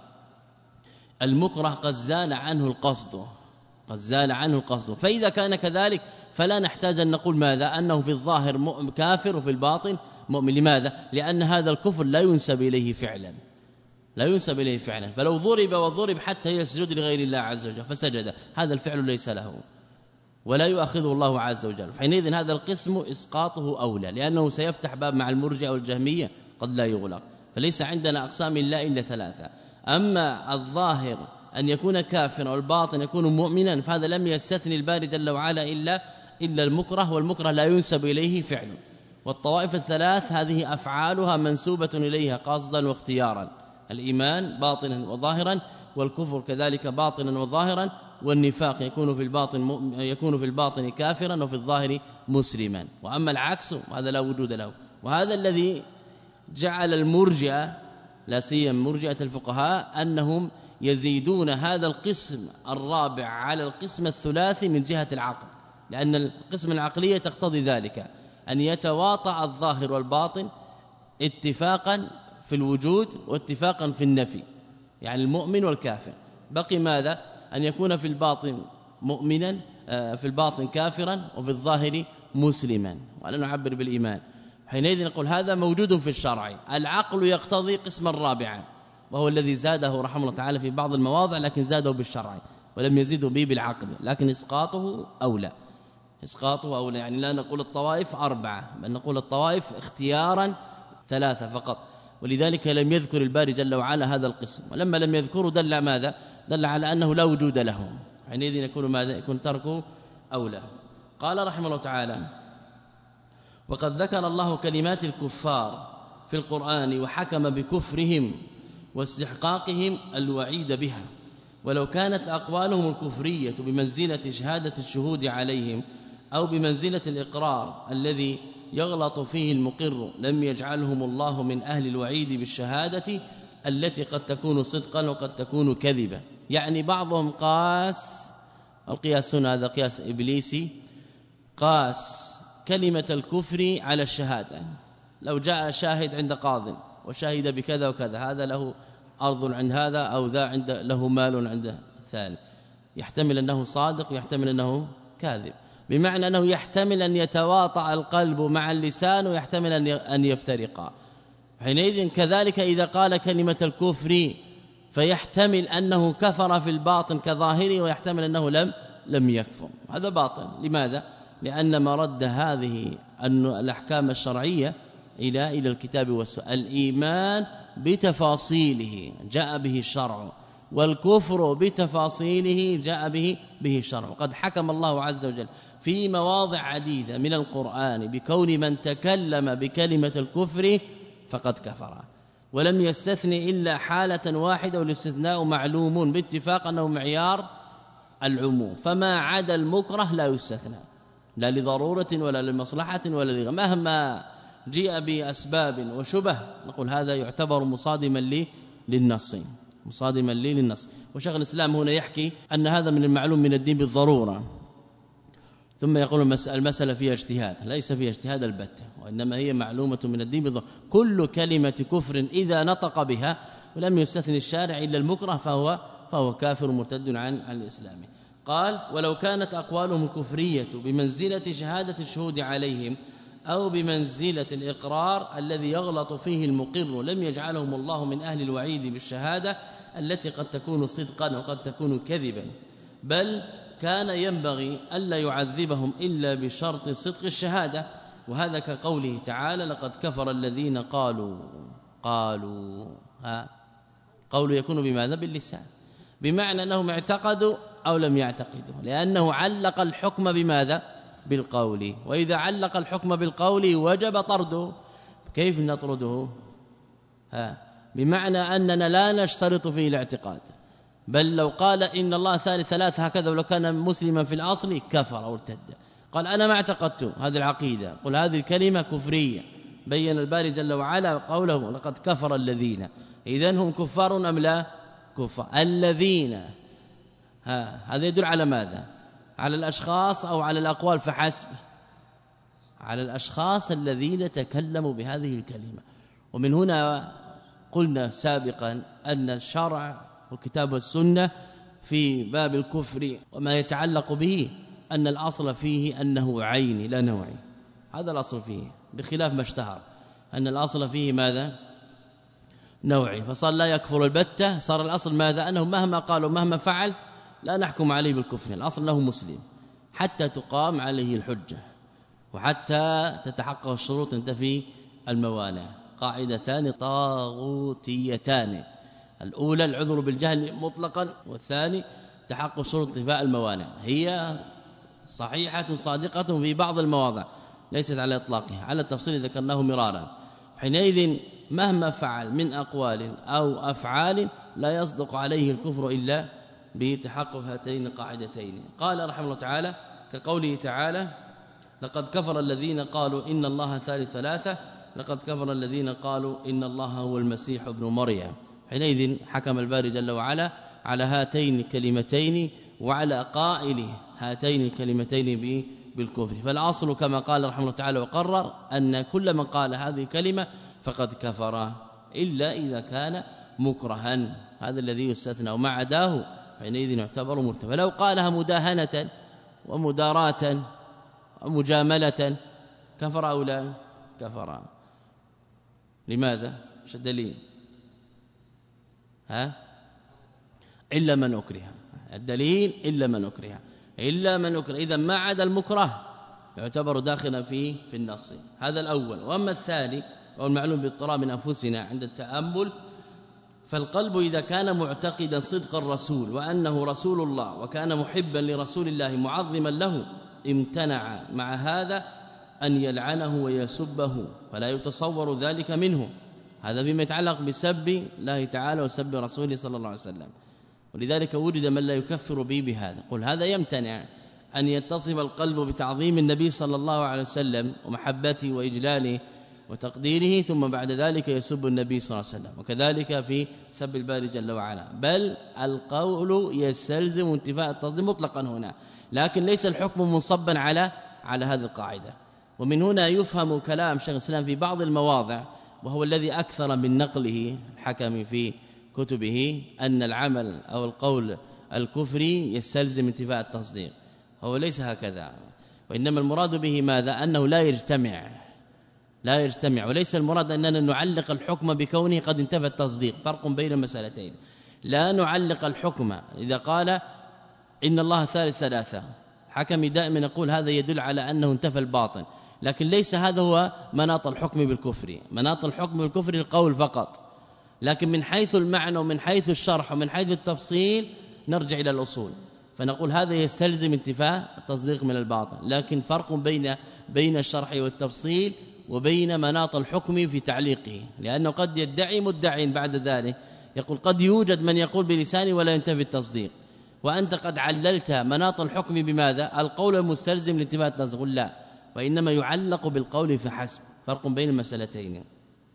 المكره قد زال عنه القصد، قد زال عنه القصد. فإذا كان كذلك فلا نحتاج أن نقول ماذا؟ أنه في الظاهر كافر وفي الباطن مؤمن. لماذا؟ لأن هذا الكفر لا ينسب إليه فعلا، لا ينسب إليه فعلا. فلو ضرب وضرب حتى يسجد لغير الله عز وجل فسجد، هذا الفعل ليس له ولا يؤاخذه الله عز وجل. حينئذ هذا القسم إسقاطه أولى، لأنه سيفتح باب مع المرجئة والجهمية قد لا يغلق. فليس عندنا أقسام لا إلا ثلاثة. أما الظاهر أن يكون كافرا والباطن يكون مؤمنا فهذا لم يستثني الباري جل وعلا إلا إلا المكره، والمكره لا ينسب إليه فعل. والطوائف الثلاث هذه أفعالها منسوبة إليها قصدا واختيارا: الإيمان باطنا وظاهرا، والكفر كذلك باطنا وظاهرا، والنفاق يكون في الباطن يكون في الباطن كافرا وفي الظاهر مسلما. وأما العكس هذا لا وجود له. وهذا الذي جعل المرجئة لا سيما مرجئة الفقهاء أنهم يزيدون هذا القسم الرابع على القسم الثلاثي من جهة العقل، لأن القسم العقلية تقتضي ذلك أن يتواطأ الظاهر والباطن اتفاقا في الوجود واتفاقا في النفي، يعني المؤمن والكافر. بقي ماذا؟ أن يكون في الباطن مؤمنا في الباطن كافرا وفي الظاهر مسلما، ولا نعبر بالإيمان. حينئذ نقول هذا موجود في الشرع. العقل يقتضي قسما رابعا، وهو الذي زاده رحمه الله تعالى في بعض المواضع، لكن زاده بالشرع ولم يزيده به بالعقل، لكن إسقاطه أولى. إسقاطه أولى، يعني لا نقول الطوائف أربعة، بل نقول الطوائف اختيارا ثلاثة فقط. ولذلك لم يذكر الباري جل وعلا هذا القسم، ولما لم يذكره دل ماذا؟ دل على أنه لا وجود له، حينئذ يكون ماذا؟ يكون تركه أولى. قال رحمه الله تعالى: وقد ذكر الله كلمات الكفار في القرآن وحكم بكفرهم واستحقاقهم الوعيد بها، ولو كانت أقوالهم الكفرية بمنزلة شهادة الشهود عليهم أو بمنزلة الإقرار الذي يغلط فيه المقر لم يجعلهم الله من أهل الوعيد بالشهادة التي قد تكون صدقا وقد تكون كذبا. يعني بعضهم قاس، القياس هنا هذا قياس إبليسي، قاس كلمة الكفر على الشهادة. لو جاء شاهد عند قاض وشهد بكذا وكذا، هذا له أرض عند هذا أو ذا عند له مال عند الثاني، يحتمل أنه صادق ويحتمل أنه كاذب، بمعنى أنه يحتمل أن يتواطأ القلب مع اللسان ويحتمل أن يفترقا. حينئذ كذلك إذا قال كلمة الكفر فيحتمل أنه كفر في الباطن كظاهره، ويحتمل أنه لم لم يكفر، هذا باطن. لماذا؟ لأن مرد هذه الأحكام الشرعية إلى إلى الكتاب والسنة. الإيمان بتفاصيله جاء به الشرع، والكفر بتفاصيله جاء به به الشرع. وقد حكم الله عز وجل في مواضع عديدة من القرآن بكون من تكلم بكلمة الكفر فقد كفر، ولم يستثني إلا حالة واحدة، والاستثناء معلوم باتفاق أنه معيار العموم، فما عدا المكره لا يستثنى، لا لضرورة ولا لمصلحة ولا لغير، مهما جيء بأسباب وشبه نقول هذا يعتبر مصادما لي للنص، مصادما لي للنص. وشيخ الإسلام هنا يحكي أن هذا من المعلوم من الدين بالضرورة، ثم يقول المسألة فيها اجتهاد، ليس فيها اجتهاد البتة، وإنما هي معلومة من الدين بالضرورة. كل كلمة كفر إذا نطق بها ولم يستثني الشارع إلا المكره فهو فهو كافر مرتد عن عن الإسلام. قال: ولو كانت أقوالهم الكفرية بمنزلة شهادة الشهود عليهم أو بمنزلة الإقرار الذي يغلط فيه المقر لم يجعلهم الله من أهل الوعيد بالشهادة التي قد تكون صدقا وقد تكون كذبا، بل كان ينبغي ألا يعذبهم إلا بشرط صدق الشهادة. وهذا كقوله تعالى: لقد كفر الذين قالوا قالوا ها قول يكون بماذا؟ باللسان، بمعنى أنهم اعتقدوا أو لم يعتقدوا، لأنه علق الحكم بماذا؟ بالقول. وإذا علق الحكم بالقول وجب طرده. كيف نطرده؟ ها بمعنى أننا لا نشترط فيه الاعتقاد، بل لو قال إن الله ثالث ثلاثة هكذا ولو كان مسلما في الأصل كفر أو ارتد، قال أنا ما اعتقدت هذه العقيدة، قل هذه الكلمة كفرية، بين الباري جل وعلا قوله: لقد كفر الذين. إذن هم كفار أم لا؟ كفار الذين. ها هذا يدل على ماذا؟ على الأشخاص أو على الأقوال فحسب؟ على الأشخاص الذين تكلموا بهذه الكلمة. ومن هنا قلنا سابقا أن الشرع والكتاب والسنة في باب الكفر وما يتعلق به أن الأصل فيه أنه عيني لا نوعي، هذا الأصل فيه، بخلاف ما اشتهر أن الأصل فيه ماذا؟ نوعي، فصار لا يكفر البتة. صار الأصل ماذا؟ أنه مهما قالوا مهما فعل لا نحكم عليه بالكفر، الأصل له مسلم حتى تقام عليه الحجة وحتى تتحقق الشروط تنتفي الموانع. قاعدتان طاغوتيتان: الأولى العذر بالجهل مطلقا، والثاني تحقق شروط انتفاء الموانع. هي صحيحة صادقة في بعض المواضع، ليست على إطلاقها، على التفصيل ذكرناه مرارا. حينئذ مهما فعل من أقوال أو أفعال لا يصدق عليه الكفر إلا بتحقق هاتين القاعدتين. قال رحمه الله تعالى كقوله تعالى: لقد كفر الذين قالوا إن الله ثالث ثلاثة، لقد كفر الذين قالوا إن الله هو المسيح ابن مريم. حينئذ حكم الباري جل وعلا على هاتين الكلمتين وعلى قائل هاتين الكلمتين بالكفر. فالأصل كما قال رحمه الله تعالى وقرر أن كل من قال هذه الكلمة فقد كفر إلا إذا كان مكرها، هذا الذي يستثنى، وما عداه حينئذ يعتبر مرتد. فلو قالها مداهنة ومداراة ومجاملة كفر أو لا؟ كفر. لماذا؟ ايش الدليل؟ ها؟ إلا من أكره. الدليل إلا من أكره، إلا من أكره. إذا ما عدا المكره يعتبر داخلا في في النص. هذا الأول. وأما الثاني وهو المعلوم باضطراب من أنفسنا عند التأمل، فالقلب إذا كان معتقدا صدق الرسول وأنه رسول الله وكان محبا لرسول الله معظما له، امتنع مع هذا أن يلعنه ويسبه، فلا يتصور ذلك منه. هذا بما يتعلق بسب الله تعالى وسب رسوله صلى الله عليه وسلم. ولذلك وجد من لا يكفر به بهذا. قل هذا يمتنع أن يتصف القلب بتعظيم النبي صلى الله عليه وسلم ومحبته وإجلاله وتقديره، ثم بعد ذلك يسب النبي صلى الله عليه وسلم، وكذلك في سب الباري جل وعلا. بل القول يستلزم انتفاء التصديق مطلقا هنا، لكن ليس الحكم منصبا على على هذه القاعدة. ومن هنا يفهم كلام شيخ الإسلام في بعض المواضع، وهو الذي أكثر من نقله الحكم في كتبه، أن العمل أو القول الكفري يستلزم انتفاء التصديق. هو ليس هكذا، وإنما المراد به ماذا؟ أنه لا يجتمع لا يجتمع وليس المراد أننا نعلق الحكم بكونه قد انتفى التصديق. فرق بين المسألتين. لا نعلق الحكم إذا قال إن الله ثالث ثلاثة، حكم دائما يقول هذا يدل على أنه انتفى الباطن، لكن ليس هذا هو مناط الحكم بالكفر. مناط الحكم بالكفر القول فقط، لكن من حيث المعنى ومن حيث الشرح ومن حيث التفصيل نرجع إلى الأصول، فنقول هذا يستلزم انتفاء التصديق من الباطن. لكن فرق بين بين الشرح والتفصيل وبين مناط الحكم في تعليقه، لأنه قد يدعي مدعي بعد ذلك يقول قد يوجد من يقول بلسانه ولا ينتفي التصديق، وأنت قد عللت مناط الحكم بماذا؟ القول المستلزم لانتفاء التصديق. لا، وإنما يعلق بالقول فحسب. فرق بين المسألتين.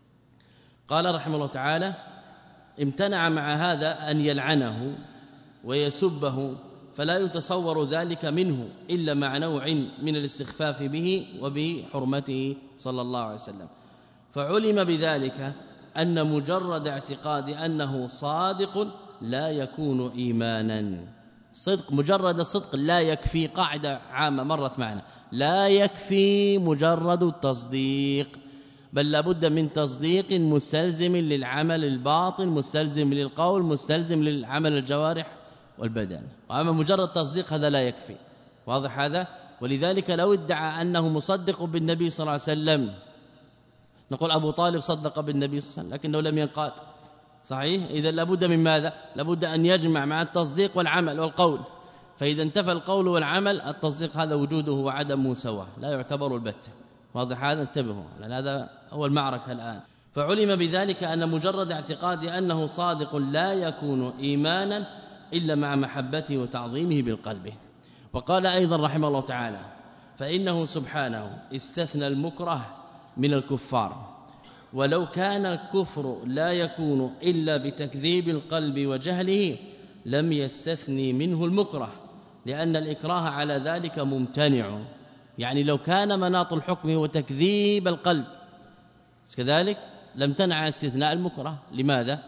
قال رحمه الله تعالى: امتنع مع هذا أن يلعنه ويسبه، فلا يتصور ذلك منه إلا مع نوع من الاستخفاف به وبحرمته صلى الله عليه وسلم. فعلم بذلك أن مجرد اعتقاد أنه صادق لا يكون إيمانا. صدق، مجرد الصدق لا يكفي. قاعدة عامة مرت معنا، لا يكفي مجرد التصديق، بل لابد من تصديق مستلزم للعمل الباطن، مستلزم للقول، مستلزم للعمل الجوارح والبدن. واما مجرد تصديق هذا لا يكفي. واضح هذا؟ ولذلك لو ادعى انه مصدق بالنبي صلى الله عليه وسلم نقول ابو طالب صدق بالنبي صلى الله عليه وسلم لكنه لم ينقاد، صحيح؟ اذا لابد من ماذا؟ لابد ان يجمع مع التصديق والعمل والقول. فاذا انتفى القول والعمل التصديق هذا وجوده وعدمه سواء، لا يعتبر البتة. واضح هذا؟ انتبهوا، لأن هذا هو المعركة الآن. فعلم بذلك أن مجرد اعتقاد أنه صادق لا يكون إيمانا إلا مع محبته وتعظيمه بالقلب. وقال أيضا رحمه الله تعالى: فإنه سبحانه استثنى المكره من الكفار، ولو كان الكفر لا يكون إلا بتكذيب القلب وجهله لم يستثني منه المكره، لأن الإكراه على ذلك ممتنع. يعني لو كان مناط الحكم هو تكذيب القلب كذلك لم تنع استثناء المكره. لماذا؟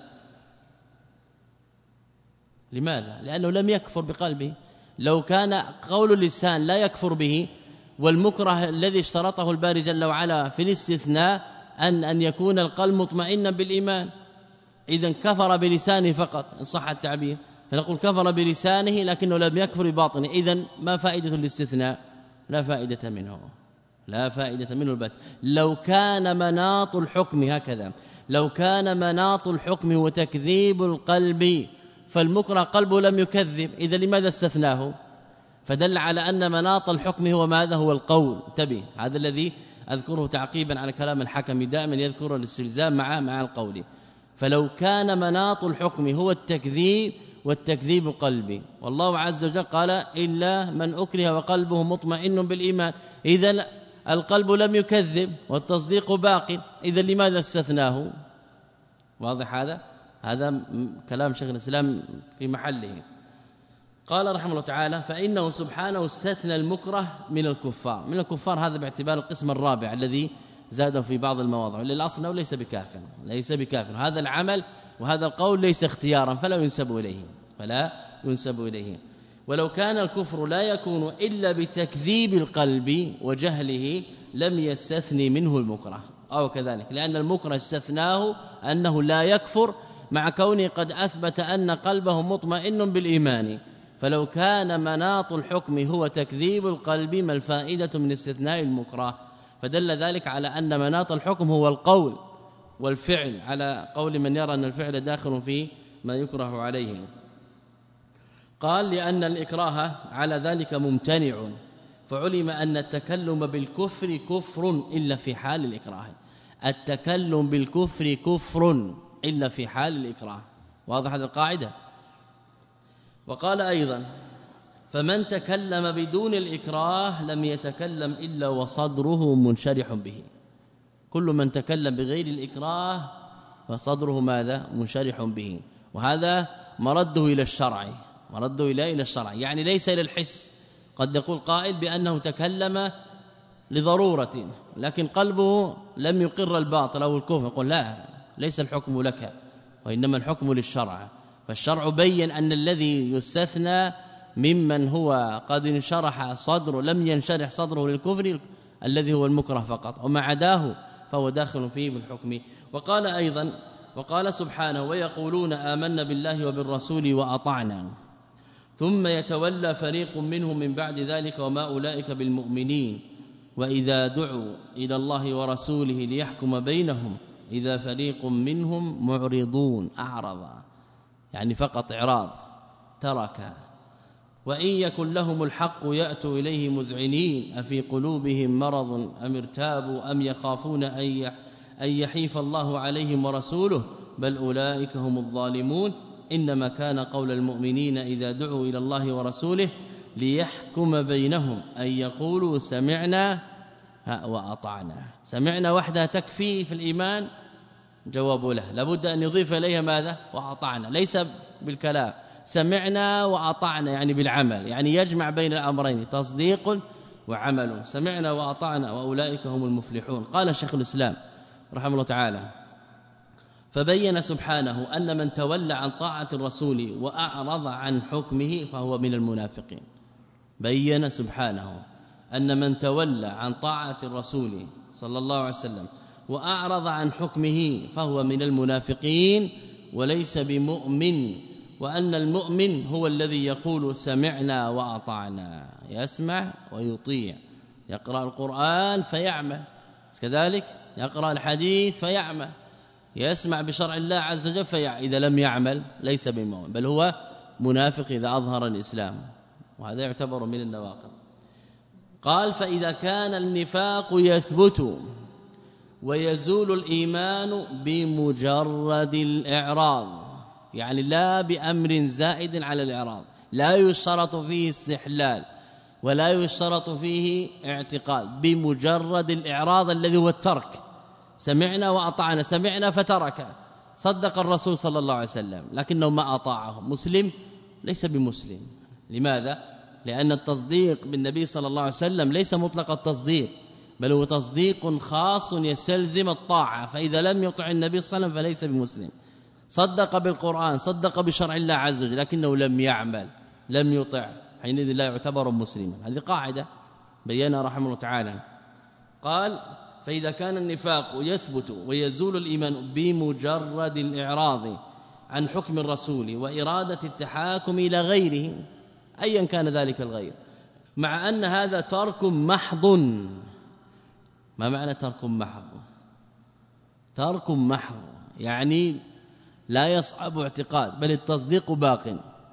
لماذا؟ لأنه لم يكفر بقلبه. لو كان قول اللسان لا يكفر به، والمكره الذي اشترطه الباري جل وعلا في الاستثناء أن أن يكون القلب مطمئنا بالإيمان، إذن كفر بلسانه فقط إن صح التعبير، فنقول كفر بلسانه لكنه لم يكفر بباطنه. إذن ما فائدة الاستثناء؟ لا فائدة منه، لا فائدة منه البت. لو كان مناط الحكم هكذا، لو كان مناط الحكم هو تكذيب القلب فالمكره قلبه لم يكذب، إذا لماذا استثناه؟ فدل على أن مناط الحكم هو ماذا؟ هو القول. انتبه، هذا الذي أذكره تعقيبا على كلام الحكم، دائما يذكر الاستلزام مع مع القول. فلو كان مناط الحكم هو التكذيب والتكذيب قلبي، والله عز وجل قال إلا من أكره وقلبه مطمئن بالإيمان، إذا القلب لم يكذب والتصديق باق، إذا لماذا استثناه؟ واضح هذا؟ هذا كلام شيخ الإسلام في محله. قال رحمه الله تعالى: فإنه سبحانه استثنى المكره من الكفار. من الكفار هذا باعتبار القسم الرابع الذي زاده في بعض المواضع، للأصل أنه ليس بكافر، ليس بكافر. هذا العمل وهذا القول ليس اختيارا فلا ينسب إليه، فلا ينسب إليه. ولو كان الكفر لا يكون إلا بتكذيب القلب وجهله لم يستثني منه المكره أو كذلك، لأن المكره استثناه أنه لا يكفر مع كونه قد أثبت أن قلبه مطمئن بالإيمان. فلو كان مناط الحكم هو تكذيب القلب ما الفائدة من استثناء المكره؟ فدل ذلك على أن مناط الحكم هو القول والفعل، على قول من يرى أن الفعل داخل في ما يكره عليه. قال لأن الإكراه على ذلك ممتنع، فعلم أن التكلم بالكفر كفر إلا في حال الإكراه. التكلم بالكفر كفر إلا في حال الإكراه، واضح هذه القاعدة. وقال أيضا فمن تكلم بدون الإكراه لم يتكلم إلا وصدره منشرح به. كل من تكلم بغير الإكراه فصدره ماذا؟ منشرح به، وهذا مرده إلى الشرع، مرده إلى إلى الشرع، يعني ليس إلى الحس. قد يقول قائل بأنه تكلم لضرورة لكن قلبه لم يقر الباطل أو الكفر، يقول لا، ليس الحكم لك وإنما الحكم للشرع. فالشرع بين أن الذي يستثنى ممن هو قد انشرح صدره لم ينشرح صدره للكفر الذي هو المكره فقط، وما عداه فهو داخل فيه بالحكم. وقال أيضا وقال سبحانه ويقولون آمنا بالله وبالرسول وأطعنا ثم يتولى فريق منهم من بعد ذلك وما أولئك بالمؤمنين وإذا دعوا إلى الله ورسوله ليحكم بينهم إذا فريق منهم معرضون. أعرض يعني فقط إعراض، ترك. وإن يكن لهم الحق يأتوا إليه مذعنين أفي قلوبهم مرض أم ارتابوا أم يخافون أن يحيف الله عليهم ورسوله بل أولئك هم الظالمون. إنما كان قول المؤمنين إذا دعوا إلى الله ورسوله ليحكم بينهم أن يقولوا سمعنا وأطعنا. سمعنا وحدها تكفي في الإيمان؟ جواب له، لابد أن يضيف إليها ماذا؟ وأطعنا، ليس بالكلام. سمعنا وأطعنا يعني بالعمل، يعني يجمع بين الأمرين تصديق وعمل. سمعنا وأطعنا وأولئك هم المفلحون. قال الشيخ الإسلام رحمه الله تعالى فبين سبحانه أن من تولى عن طاعة الرسول وأعرض عن حكمه فهو من المنافقين. بين سبحانه أن من تولى عن طاعة الرسول صلى الله عليه وسلم وأعرض عن حكمه فهو من المنافقين وليس بمؤمن، وأن المؤمن هو الذي يقول سمعنا وأطعنا، يسمع ويطيع، يقرأ القرآن فيعمل، كذلك يقرأ الحديث فيعمل، يسمع بشرع الله عز وجل فيعمل. إذا لم يعمل ليس بمؤمن بل هو منافق إذا أظهر الإسلام، وهذا يعتبر من النواقض. قال فإذا كان النفاق يثبت ويزول الإيمان بمجرد الإعراض، يعني لا بأمر زائد على الإعراض، لا يشترط فيه استحلال ولا يشترط فيه اعتقاد، بمجرد الإعراض الذي هو الترك. سمعنا وأطعنا، سمعنا فترك، صدق الرسول صلى الله عليه وسلم لكنه ما أطاعه، مسلم؟ ليس بمسلم. لماذا؟ لأن التصديق بالنبي صلى الله عليه وسلم ليس مطلق التصديق بل هو تصديق خاص يستلزم الطاعة، فإذا لم يطع النبي صلى الله عليه وسلم فليس بمسلم. صدق بالقرآن، صدق بشرع الله عز وجل لكنه لم يعمل، لم يطع، حينئذ لا يعتبر مسلما. هذه قاعدة بينها رحمه الله تعالى. قال فإذا كان النفاق يثبت ويزول الإيمان بمجرد الإعراض عن حكم الرسول وإرادة التحاكم إلى غيره أيا كان ذلك الغير، مع أن هذا ترك محض. ما معنى ترك محض؟ ترك محض يعني لا يصعب اعتقاد بل التصديق باق،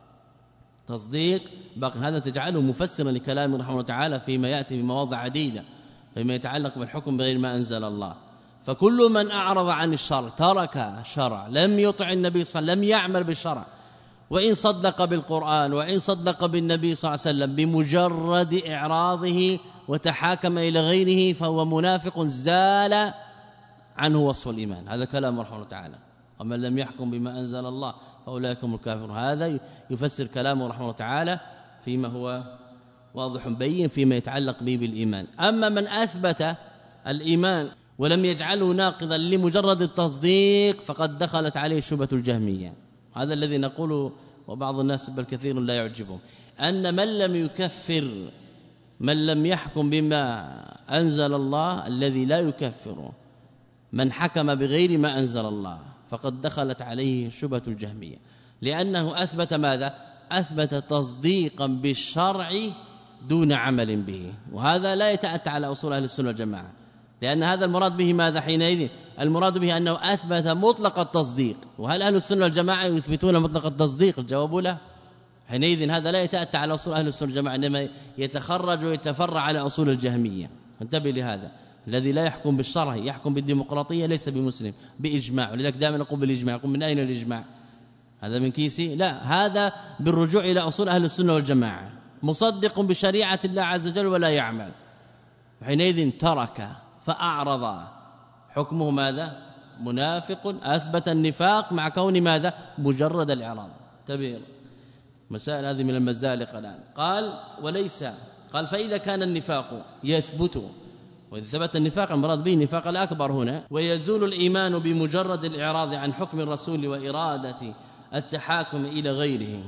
تصديق باق. هذا تجعله مفسرا لكلام رحمه الله تعالى فيما يأتي بمواضع عديدة فيما يتعلق بالحكم بغير ما أنزل الله. فكل من أعرض عن الشرع ترك الشرع، لم يطع النبي صلى الله عليه وسلم، لم يعمل بالشرع، وإن صدق بالقرآن وإن صدق بالنبي صلى الله عليه وسلم، بمجرد إعراضه وتحاكم إلى غيره فهو منافق زال عنه وصف الإيمان. هذا كلام رحمه الله تعالى. ومن لم يحكم بما أنزل الله فأولئك هم الكافرون. هذا يفسر كلامه رحمه الله تعالى فيما هو واضح بين فيما يتعلق به بالإيمان. أما من أثبت الإيمان ولم يجعله ناقضا لمجرد التصديق فقد دخلت عليه شبهة الجهمية. هذا الذي نقول وبعض الناس بل كثير لا يعجبهم، أن من لم يكفر من لم يحكم بما أنزل الله الذي لا يكفر من حكم بغير ما أنزل الله فقد دخلت عليه شبهة الجهمية، لأنه أثبت ماذا؟ أثبت تصديقا بالشرع دون عمل به، وهذا لا يتأتى على أصول أهل السنة والجماعة، لأن هذا المراد به ماذا حينئذ؟ المراد به أنه أثبت مطلق التصديق. وهل أهل السنة والجماعة يثبتون مطلق التصديق؟ الجواب لا. حينئذ هذا لا يتأتى على أصول أهل السنة والجماعة، إنما يتخرج ويتفرع على أصول الجهمية. انتبه لهذا، الذي لا يحكم بالشرع يحكم بالديمقراطية ليس بمسلم بإجماع، ولذلك دائما نقول بالإجماع. يقول من أين الإجماع؟ هذا من كيسي؟ لا، هذا بالرجوع إلى أصول أهل السنة والجماعة، مصدق بشريعة الله عز وجل ولا يعمل، حينئذ ترك فأعرض، حكمه ماذا؟ منافق، أثبت النفاق مع كون ماذا؟ مجرد الإعراض. تبير مسائل هذه من المزالق الآن. قال وليس، قال فإذا كان النفاق يثبت، وإذا ثبت النفاق المراد به النفاق الأكبر هنا، ويزول الإيمان بمجرد الإعراض عن حكم الرسول وإرادة التحاكم إلى غيره،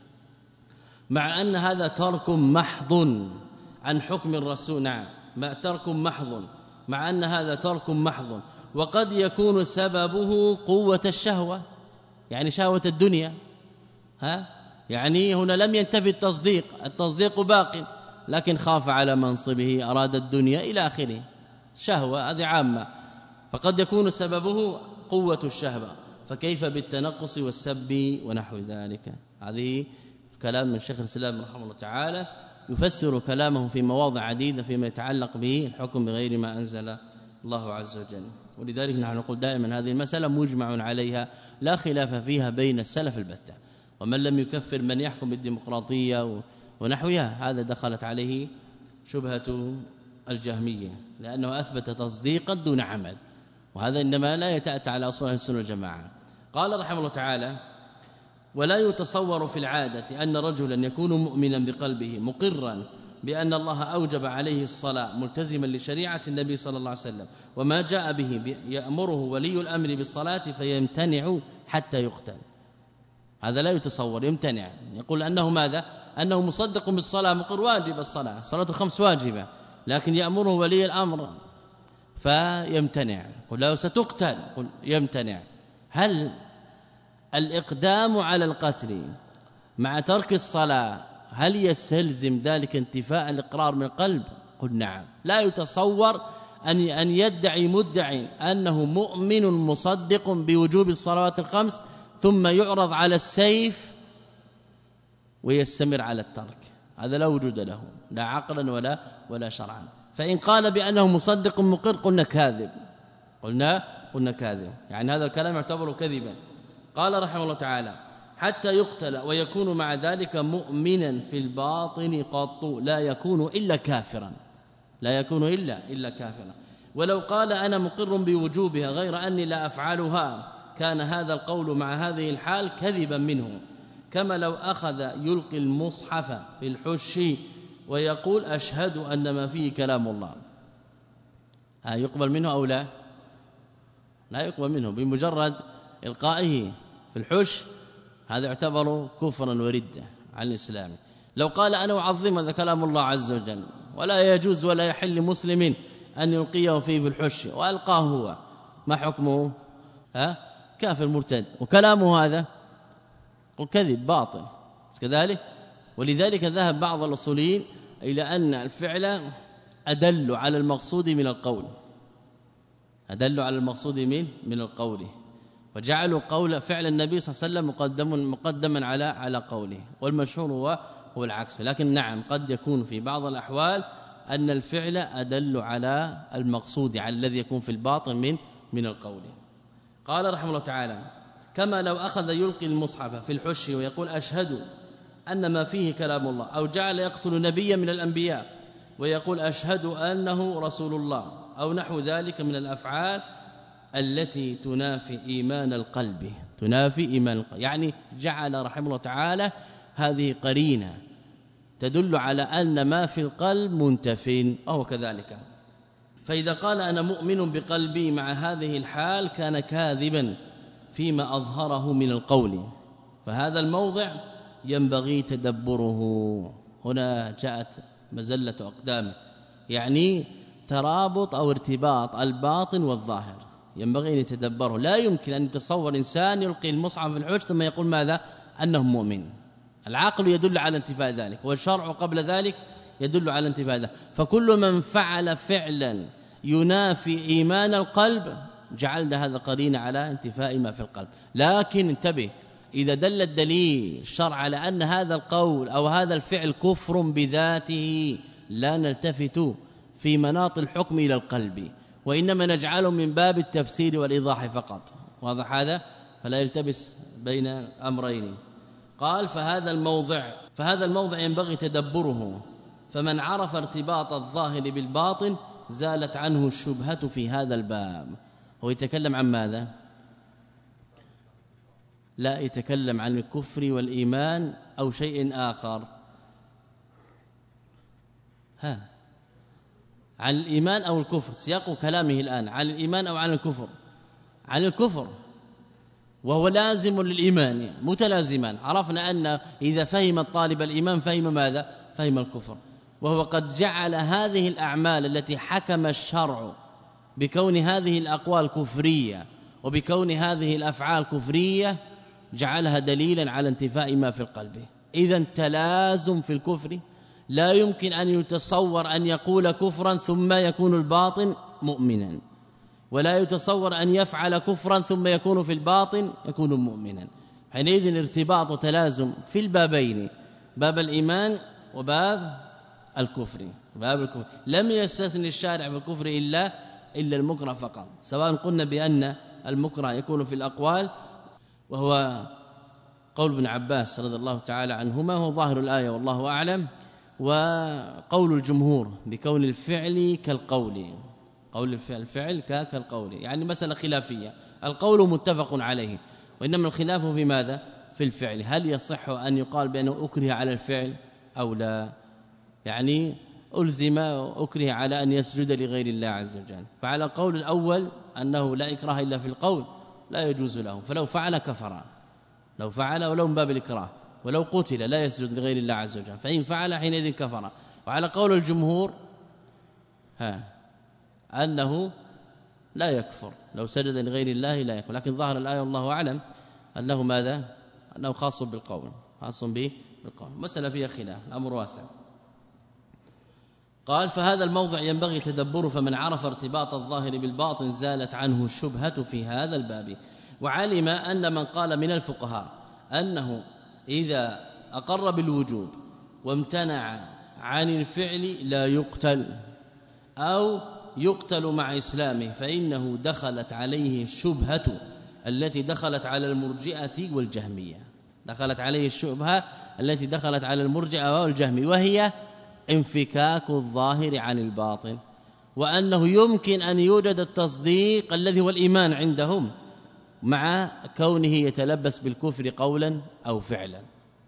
مع أن هذا ترك محض عن حكم الرسول. نعم، ما ترك محض، مع أن هذا ترك محض، وقد يكون سببه قوة الشهوة، يعني شهوة الدنيا. ها يعني هنا لم ينتفي التصديق، التصديق باق، لكن خاف على منصبه، أراد الدنيا إلى آخره، شهوة هذه عامة، فقد يكون سببه قوة الشهوة، فكيف بالتنقص والسب ونحو ذلك. هذه كلام من شيخ الإسلام رحمه الله تعالى، يفسر كلامه في مواضع عديدة فيما يتعلق به الحكم بغير ما أنزل الله عز وجل. ولذلك نحن نقول دائما هذه المسألة مجمع عليها لا خلاف فيها بين السلف البتة، ومن لم يكفر من يحكم بالديمقراطية ونحوها هذا دخلت عليه شبهة الجهمية، لأنه أثبت تصديقا دون عمل، وهذا إنما لا يتأتى على أصول السنة والجماعة. قال رحمه الله تعالى ولا يتصور في العادة أن رجلا يكون مؤمنا بقلبه مقرا بأن الله أوجب عليه الصلاة ملتزما لشريعة النبي صلى الله عليه وسلم وما جاء به يأمره ولي الأمر بالصلاة فيمتنع حتى يقتل. هذا لا يتصور، يمتنع، يقول أنه ماذا؟ أنه مصدق بالصلاة، مقر واجب الصلاة، صلاة الخمس واجبة، لكن يأمره ولي الأمر فيمتنع، قل له ستقتل، قل يمتنع. هل الإقدام على القتل مع ترك الصلاة هل يستلزم ذلك انتفاء الإقرار من القلب؟ قل نعم. لا يتصور أن أن يدعي مدعي أنه مؤمن مصدق بوجوب الصلوات الخمس ثم يعرض على السيف ويستمر على الترك، هذا لا وجود له لا عقلا ولا ولا شرعا. فإن قال بأنه مصدق مقر قلنا كاذب، قلنا قلنا كاذب، يعني هذا الكلام يعتبر كذبا. قال رحمه الله تعالى حتى يقتل ويكون مع ذلك مؤمنا في الباطن قط لا يكون إلا كافرا، لا يكون إلا إلا كافرا. ولو قال أنا مقر بوجوبها غير أني لا أفعلها كان هذا القول مع هذه الحال كذبا منه، كما لو أخذ يلقي المصحف في الحش ويقول أشهد أن ما فيه كلام الله، ها يقبل منه أو لا؟ لا يقبل منه بمجرد إلقائه في الحش، هذا يعتبر كفرا وردة عن الإسلام. لو قال أنا أعظم هذا كلام الله عز وجل ولا يجوز ولا يحل لمسلم أن يلقيه فيه في الحش وألقاه هو، ما حكمه؟ ها كافر مرتد، وكلامه هذا الكذب باطل كذلك. ولذلك ذهب بعض الأصوليين إلى أن الفعل أدل على المقصود من القول، أدل على المقصود من من القول، وجعلوا قول فعل النبي صلى الله عليه وسلم مقدم مقدما على على قوله، والمشهور هو هو العكس. لكن نعم قد يكون في بعض الأحوال أن الفعل أدل على المقصود، على الذي يكون في الباطن من من القول. قال رحمه الله تعالى كما لو أخذ يلقي المصحف في الحش ويقول أشهد أن ما فيه كلام الله، أو جعل يقتل نبيا من الأنبياء ويقول أشهد أنه رسول الله، أو نحو ذلك من الأفعال التي تنافي إيمان القلب، تنافي إيمان القلب، يعني جعل رحمه الله تعالى هذه قرينة تدل على أن ما في القلب منتف، أو كذلك. فإذا قال أنا مؤمن بقلبي مع هذه الحال كان كاذبا فيما أظهره من القول، فهذا الموضع ينبغي تدبره. هنا جاءت مزلة أقدامه، يعني ترابط أو ارتباط الباطن والظاهر ينبغي أن يتدبره. لا يمكن أن يتصور إنسان يلقي المصحف في الحوش ثم يقول ماذا؟ أنه مؤمن. العقل يدل على انتفاء ذلك، والشرع قبل ذلك يدل على انتفاء ذلك. فكل من فعل فعلا ينافي إيمان القلب جعلنا هذا قرين على انتفاء ما في القلب. لكن انتبه، إذا دل الدليل الشرع على أن هذا القول أو هذا الفعل كفر بذاته لا نلتفت في مناط الحكم إلى القلب، وإنما نجعله من باب التفسير والإيضاح فقط. واضح هذا؟ فلا يلتبس بين أمرين. قال فهذا الموضع فهذا الموضع ينبغي تدبره، فمن عرف ارتباط الظاهر بالباطن زالت عنه الشبهة في هذا الباب. هو يتكلم عن ماذا؟ لا يتكلم عن الكفر والإيمان أو شيء آخر. ها عن الإيمان أو الكفر؟ سياق كلامه الآن عن الإيمان أو عن الكفر؟ عن الكفر، وهو لازم للإيمان متلازمان. عرفنا أن إذا فهم الطالب الإيمان فهم ماذا؟ فهم الكفر. وهو قد جعل هذه الأعمال التي حكم الشرع بكون هذه الأقوال كفرية وبكون هذه الأفعال كفرية جعلها دليلا على انتفاء ما في القلب. إذن تلازم في الكفر، لا يمكن أن يتصور أن يقول كفرا ثم يكون الباطن مؤمنا، ولا يتصور أن يفعل كفرا ثم يكون في الباطن يكون مؤمنا. حينئذ ارتباط وتلازم في البابين، باب الإيمان وباب الكفر. باب الكفر لم يستثني الشارع في الكفر إلا إلا المكره فقط، سواء قلنا بأن المكره يكون في الأقوال وهو قول ابن عباس رضي الله تعالى عنهما، هو ظاهر الآية والله أعلم، وقول الجمهور بكون الفعل كالقول، قول الفعل, الفعل كالقول، يعني مسألة خلافية. القول متفق عليه، وإنما الخلاف في ماذا؟ في الفعل. هل يصح أن يقال بأنه أكره على الفعل أو لا؟ يعني ألزم أكره على أن يسجد لغير الله عز وجل. فعلى القول الأول أنه لا إكراه إلا في القول لا يجوز له، فلو فعل كفر، لو فعل ولو من باب الإكراه، ولو قتل لا يسجد لغير الله عز وجل، فإن فعل حينئذ كفر. وعلى قول الجمهور ها أنه لا يكفر، لو سجد لغير الله لا يكفر، لكن ظاهر الآية والله أعلم أنه ماذا؟ أنه خاص بالقول، خاص به بالقول. مسألة فيها خلاف، الأمر واسع. قال فهذا الموضع ينبغي تدبره، فمن عرف ارتباط الظاهر بالباطن زالت عنه الشبهة في هذا الباب. وعلم أن من قال من الفقهاء أنه إذا أقر بالوجوب وامتنع عن الفعل لا يقتل أو يقتل مع إسلامه، فإنه دخلت عليه الشبهة التي دخلت على المرجئة والجهمية، دخلت عليه الشبهة التي دخلت على المرجئة والجهمية، وهي انفكاك الظاهر عن الباطن، وأنه يمكن أن يوجد التصديق الذي هو الإيمان عندهم مع كونه يتلبس بالكفر قولا أو فعلا.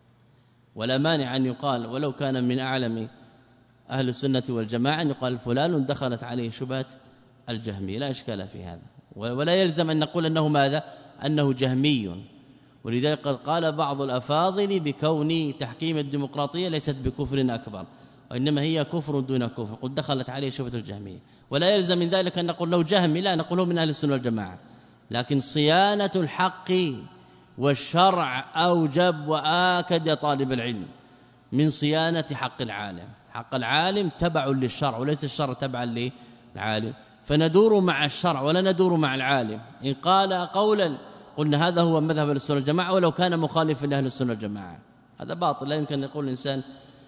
ولا مانع أن يقال ولو كان من أعلم أهل السنة والجماعة أن يقال فلان دخلت عليه شبهة الجهمية، لا إشكال في هذا، ولا يلزم أن نقول أنه ماذا؟ أنه جهمي. ولذلك قال بعض الأفاضل بكون تحكيم الديمقراطية ليست بكفر أكبر، وإنما هي كفر دون كفر، قد دخلت عليه شبهة الجهمية. ولا يلزم من ذلك أن نقول له جهمي، لا، نقوله من أهل السنة والجماعة. لكن صيانة الحق والشرع أوجب وآكد يا طالب العلم من صيانة حق العالم. حق العالم تبع للشرع وليس الشرع تبعا للعالم، فندور مع الشرع ولا ندور مع العالم. إن قال قولا قلنا هذا هو مذهب السنة والجماعة، ولو كان مخالفا لأهل السنة والجماعة هذا باطل. لا يمكن أن يقول الإنسان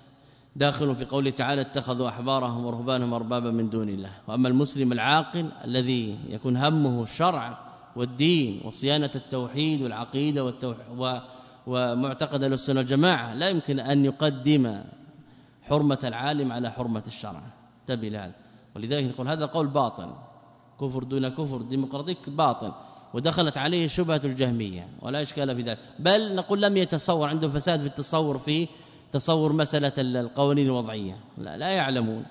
داخل في قوله تعالى اتخذوا أحبارهم ورهبانهم أربابا من دون الله. وأما المسلم العاقل الذي يكون همه الشرع والدين وصيانة التوحيد والعقيدة والتوح... ومعتقد أهل السنة والجماعة لا يمكن أن يقدم حرمة العالم على حرمة الشرع. انتبه لهذا. ولذلك نقول هذا قول باطل، كفر دون كفر ديمقراطيك باطل، ودخلت عليه شبهة الجهمية ولا إشكال في ذلك. بل نقول لم يتصور، عنده فساد في التصور في تصور مسألة القوانين الوضعية، لا, لا يعلمون.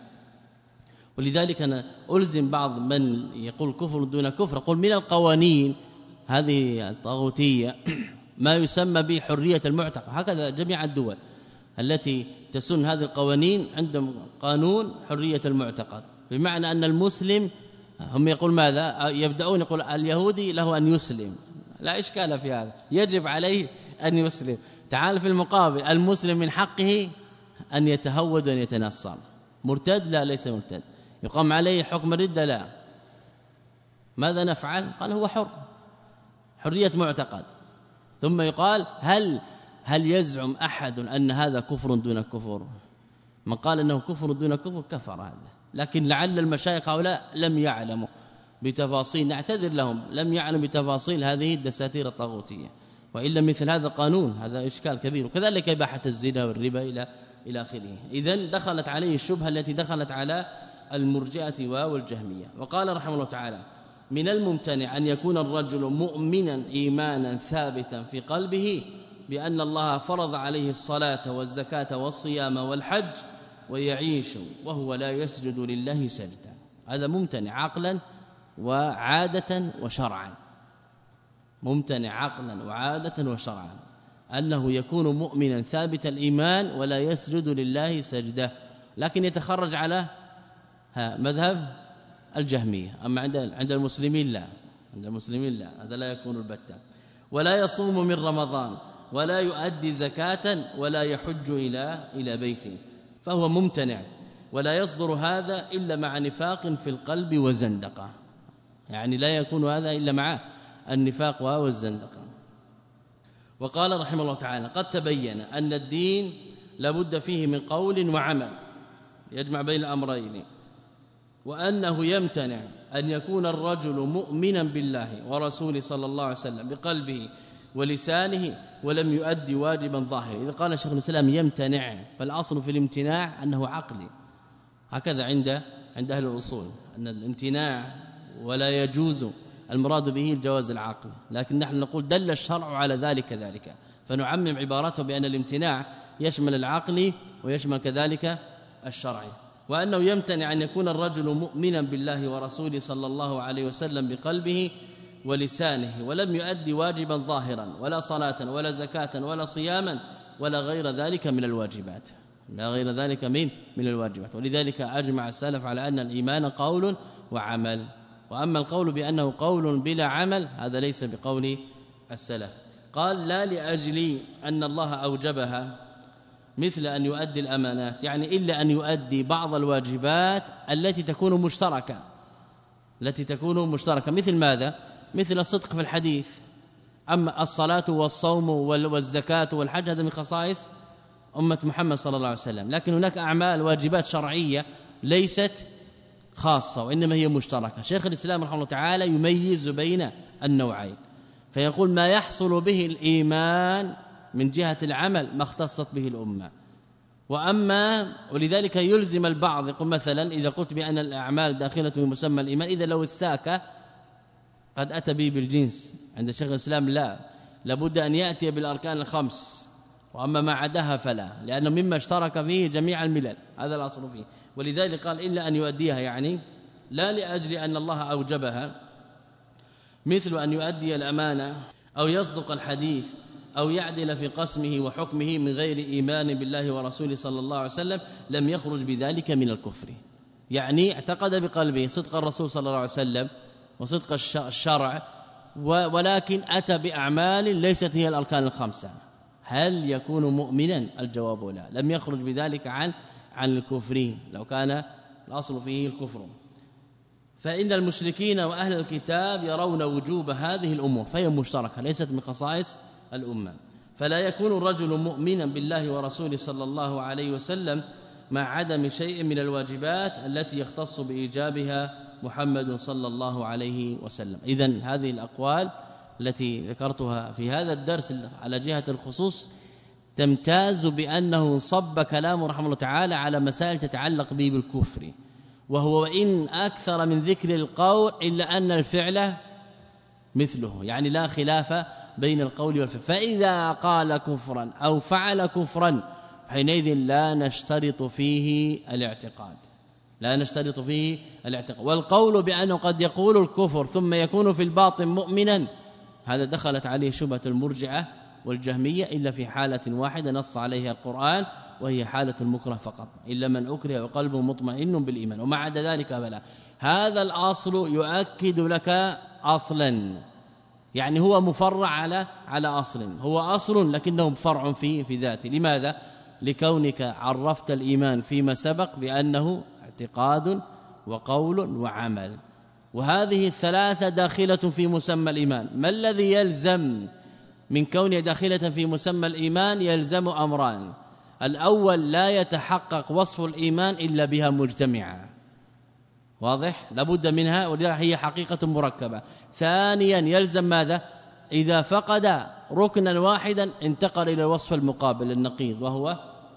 ولذلك أنا ألزم بعض من يقول كفر دون كفر، أقول من القوانين هذه الطاغوتية ما يسمى بحرية المعتقد. هكذا جميع الدول التي تسن هذه القوانين عندهم قانون حرية المعتقد، بمعنى أن المسلم هم يقول ماذا؟ يبدأون يقول اليهودي له أن يسلم، لا إشكال في هذا، يجب عليه أن يسلم. تعال في المقابل المسلم من حقه أن يتهود وأن يتنصر. مرتد؟ لا، ليس مرتد. يقام عليه حكم الردة؟ لا. ماذا نفعل؟ قال هو حر، حرية معتقد. ثم يقال هل هل يزعم أحد أن هذا كفر دون كفر؟ من قال أنه كفر دون كفر كفر هذا، لكن لعل المشايخ هؤلاء لم يعلموا بتفاصيل، نعتذر لهم، لم يعلموا بتفاصيل هذه الدساتير الطاغوتية، وإلا مثل هذا قانون، هذا إشكال كبير. وكذلك إباحة الزنا والربا إلى إلى آخره. إذن دخلت عليه الشبهة التي دخلت على المرجئة والجهمية. وقال رحمه الله تعالى: من الممتنع أن يكون الرجل مؤمنا إيمانا ثابتا في قلبه بأن الله فرض عليه الصلاة والزكاة والصيام والحج ويعيش وهو لا يسجد لله سجدا. هذا ممتنع عقلا وعادة وشرعا، ممتنع عقلا وعادة وشرعا، أنه يكون مؤمنا ثابت الإيمان ولا يسجد لله سجدة، لكن يتخرج على ها مذهب الجهمية. أما عند عند المسلمين لا، عند المسلمين لا، هذا لا يكون البتة. ولا يصوم من رمضان ولا يؤدي زكاة ولا يحج إلى إلى بيته، فهو ممتنع. ولا يصدر هذا إلا مع نفاق في القلب وزندقة، يعني لا يكون هذا إلا مع النفاق والزندقة. وقال رحمه الله تعالى: قد تبين أن الدين لابد فيه من قول وعمل يجمع بين الأمرين، وأنه يمتنع أن يكون الرجل مؤمنا بالله ورسوله صلى الله عليه وسلم بقلبه ولسانه ولم يؤدي واجبا ظاهرا. إذا قال شيخ الإسلام يمتنع، فالأصل في الامتناع أنه عقلي، هكذا عند عند أهل الأصول، أن الامتناع ولا يجوز المراد به الجواز العقلي، لكن نحن نقول دل الشرع على ذلك ذلك، فنعمم عبارته بأن الامتناع يشمل العقل ويشمل كذلك الشرعي. وأنه يمتنع أن يكون الرجل مؤمنا بالله ورسوله صلى الله عليه وسلم بقلبه ولسانه ولم يؤدي واجبا ظاهرا ولا صلاة ولا زكاة ولا صياما ولا غير ذلك من الواجبات، لا غير ذلك من من الواجبات. ولذلك أجمع السلف على أن الإيمان قول وعمل، وأما القول بأنه قول بلا عمل هذا ليس بقول السلف. قال: لا لأجل أن الله أوجبها مثل أن يؤدي الأمانات، يعني إلا أن يؤدي بعض الواجبات التي تكون مشتركة، التي تكون مشتركة مثل ماذا؟ مثل الصدق في الحديث. أما الصلاة والصوم والزكاة والحج هذا من خصائص أمة محمد صلى الله عليه وسلم، لكن هناك أعمال واجبات شرعية ليست خاصة وإنما هي مشتركة. شيخ الإسلام رحمه الله تعالى يميز بين النوعين، فيقول ما يحصل به الإيمان من جهة العمل ما اختصت به الأمة. وأما ولذلك يلزم البعض يقول مثلا إذا قلت بأن الأعمال داخلة في مسمى الإيمان، إذا لو استاك قد أتى به بالجنس. عند شيخ الإسلام لا، لابد أن يأتي بالأركان الخمس، وأما ما عداها فلا، لأنه مما اشترك فيه جميع الملل، هذا الأصل فيه. ولذلك قال إلا أن يؤديها، يعني لا لأجل أن الله أوجبها، مثل أن يؤدي الأمانة أو يصدق الحديث أو يعدل في قسمه وحكمه من غير إيمان بالله ورسوله صلى الله عليه وسلم، لم يخرج بذلك من الكفر. يعني اعتقد بقلبه صدق الرسول صلى الله عليه وسلم وصدق الشرع، ولكن أتى بأعمال ليست هي الأركان الخمسة، هل يكون مؤمنا؟ الجواب لا، لم يخرج بذلك عن عن الكفر لو كان الأصل فيه الكفر. فإن المشركين وأهل الكتاب يرون وجوب هذه الأمور، فهي مشتركة ليست من خصائص الأمة. فلا يكون الرجل مؤمنا بالله ورسوله صلى الله عليه وسلم مع عدم شيء من الواجبات التي يختص بإيجابها محمد صلى الله عليه وسلم. إذن هذه الأقوال التي ذكرتها في هذا الدرس على جهة الخصوص تمتاز بأنه صب كلامه رحمه الله تعالى على مسائل تتعلق به بالكفر، وهو إن أكثر من ذكر القول إلا أن الفعل مثله، يعني لا خلاف بين القول والفعل. فإذا قال كفرا أو فعل كفرا حينئذ لا نشترط فيه الاعتقاد، لا نشترط فيه الاعتقاد. والقول بأنه قد يقول الكفر ثم يكون في الباطن مؤمنا، هذا دخلت عليه شبهة المرجعة والجهمية إلا في حالة واحدة نص عليها القرآن، وهي حالة المكره فقط، إلا من أكره وقلبه مطمئن بالإيمان، وما عدا ذلك فلا. هذا الأصل يؤكد لك أصلا، يعني هو مفرع على على أصل، هو أصل لكنه فرع في في ذاته. لماذا؟ لكونك عرفت الإيمان فيما سبق بأنه اعتقاد وقول وعمل، وهذه الثلاثة داخلة في مسمى الإيمان. ما الذي يلزم من كونها داخلة في مسمى الإيمان؟ يلزم أمران: الأول لا يتحقق وصف الإيمان إلا بها مجتمعة، واضح؟ لابد منها، ولذلك هي حقيقة مركبة. ثانيا يلزم ماذا؟ إذا فقد ركنا واحدا انتقل إلى الوصف المقابل النقيض، وهو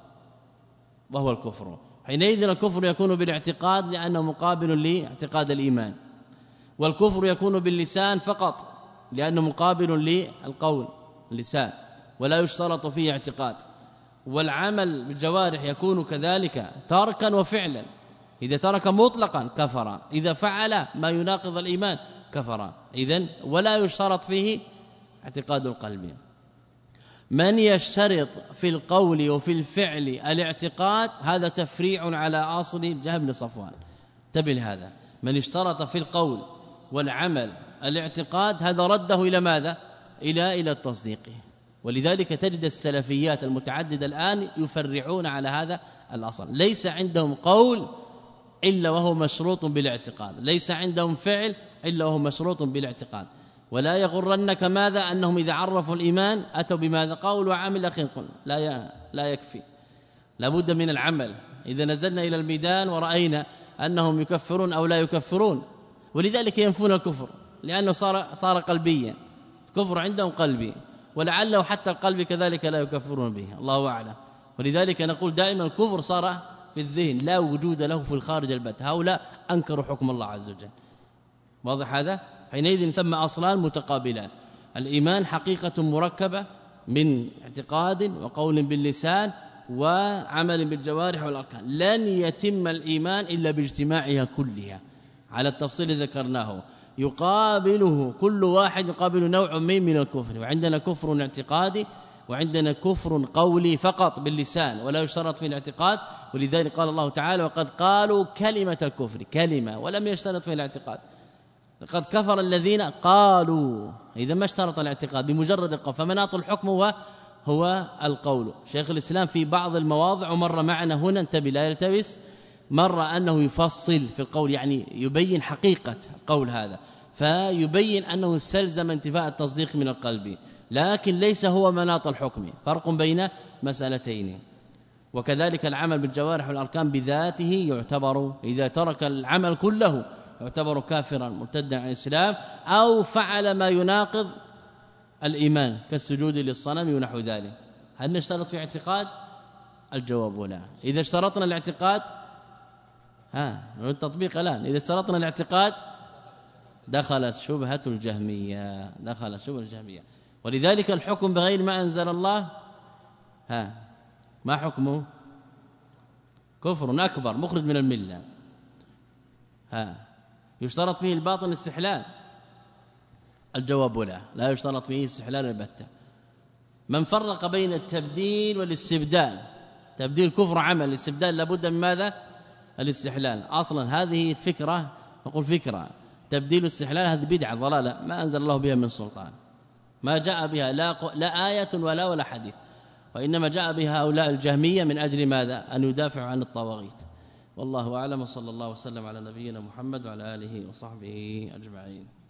وهو الكفر. حينئذ الكفر يكون بالاعتقاد لأنه مقابل لاعتقاد الإيمان، والكفر يكون باللسان فقط لأنه مقابل للقول اللسان ولا يشترط فيه اعتقاد. والعمل بالجوارح يكون كذلك تركا وفعلا، إذا ترك مطلقا كفر، إذا فعل ما يناقض الإيمان كفر. إذن ولا يشترط فيه اعتقاد القلب. من يشترط في القول وفي الفعل الاعتقاد هذا تفريع على اصل جهم بن صفوان. انتبه لهذا، من اشترط في القول والعمل الاعتقاد هذا رده إلى ماذا؟ إلى إلى التصديق. ولذلك تجد السلفيات المتعددة الآن يفرعون على هذا الأصل، ليس عندهم قول إلا وهو مشروط بالاعتقاد، ليس عندهم فعل إلا وهو مشروط بالاعتقاد. ولا يغرنك ماذا؟ أنهم إذا عرفوا الإيمان أتوا بماذا؟ قول وعمل أخي قل لا لا يكفي، لابد من العمل. إذا نزلنا إلى الميدان ورأينا أنهم يكفرون أو لا يكفرون، ولذلك ينفون الكفر لأنه صار صار قلبيا، الكفر عندهم قلبي، ولعله حتى القلب كذلك لا يكفرون به، الله أعلم. ولذلك نقول دائما الكفر صار في الذهن لا وجود له في الخارج البت، هؤلاء أنكروا حكم الله عز وجل. واضح هذا؟ حينئذ ثم أصلان متقابلان: الإيمان حقيقة مركبة من اعتقاد وقول باللسان وعمل بالجوارح والأركان، لن يتم الإيمان إلا باجتماعها كلها على التفصيل ذكرناه. يقابله كل واحد يقابل نوع من من الكفر، وعندنا كفر اعتقادي وعندنا كفر قولي فقط باللسان ولا يشترط في الاعتقاد. ولذلك قال الله تعالى: وقد قالوا كلمة الكفر، كلمة ولم يشترط في الاعتقاد. لقد كفر الذين قالوا، إذا ما اشترط الاعتقاد بمجرد القول، فمناط الحكم هو هو القول. شيخ الإسلام في بعض المواضع ومر معنا هنا، انتبه لا يلتبس، مر أنه يفصل في القول، يعني يبين حقيقة القول هذا، فيبين أنه استلزم انتفاء التصديق من القلب، لكن ليس هو مناط الحكم، فرق بين مسألتين. وكذلك العمل بالجوارح والأركان بذاته يعتبر، إذا ترك العمل كله يعتبر كافرا مرتدا عن الإسلام، أو فعل ما يناقض الإيمان كالسجود للصنم ونحو ذلك. هل نشترط في اعتقاد؟ الجواب لا. إذا اشترطنا الاعتقاد ها التطبيق الآن، إذا اشترطنا الاعتقاد دخلت شبهة الجهمية، دخلت شبهة الجهمية. ولذلك الحكم بغير ما أنزل الله ها ما حكمه؟ كفر أكبر مخرج من الملة. ها يشترط فيه الباطن الاستحلال؟ الجواب لا، لا يشترط فيه استحلال البتة. من فرق بين التبديل والاستبدال، تبديل كفر عمل، الاستبدال لابد من ماذا؟ الاستحلال. اصلا هذه فكره، نقول فكره تبديل الاستحلال هذه بدعه ضلاله ما انزل الله بها من سلطان، ما جاء بها لا لا آية ولا ولا حديث، وانما جاء بها هؤلاء الجهميه من اجل ماذا؟ ان يدافعوا عن الطواغيت. والله اعلم، وصلى الله وسلم على نبينا محمد وعلى اله وصحبه اجمعين.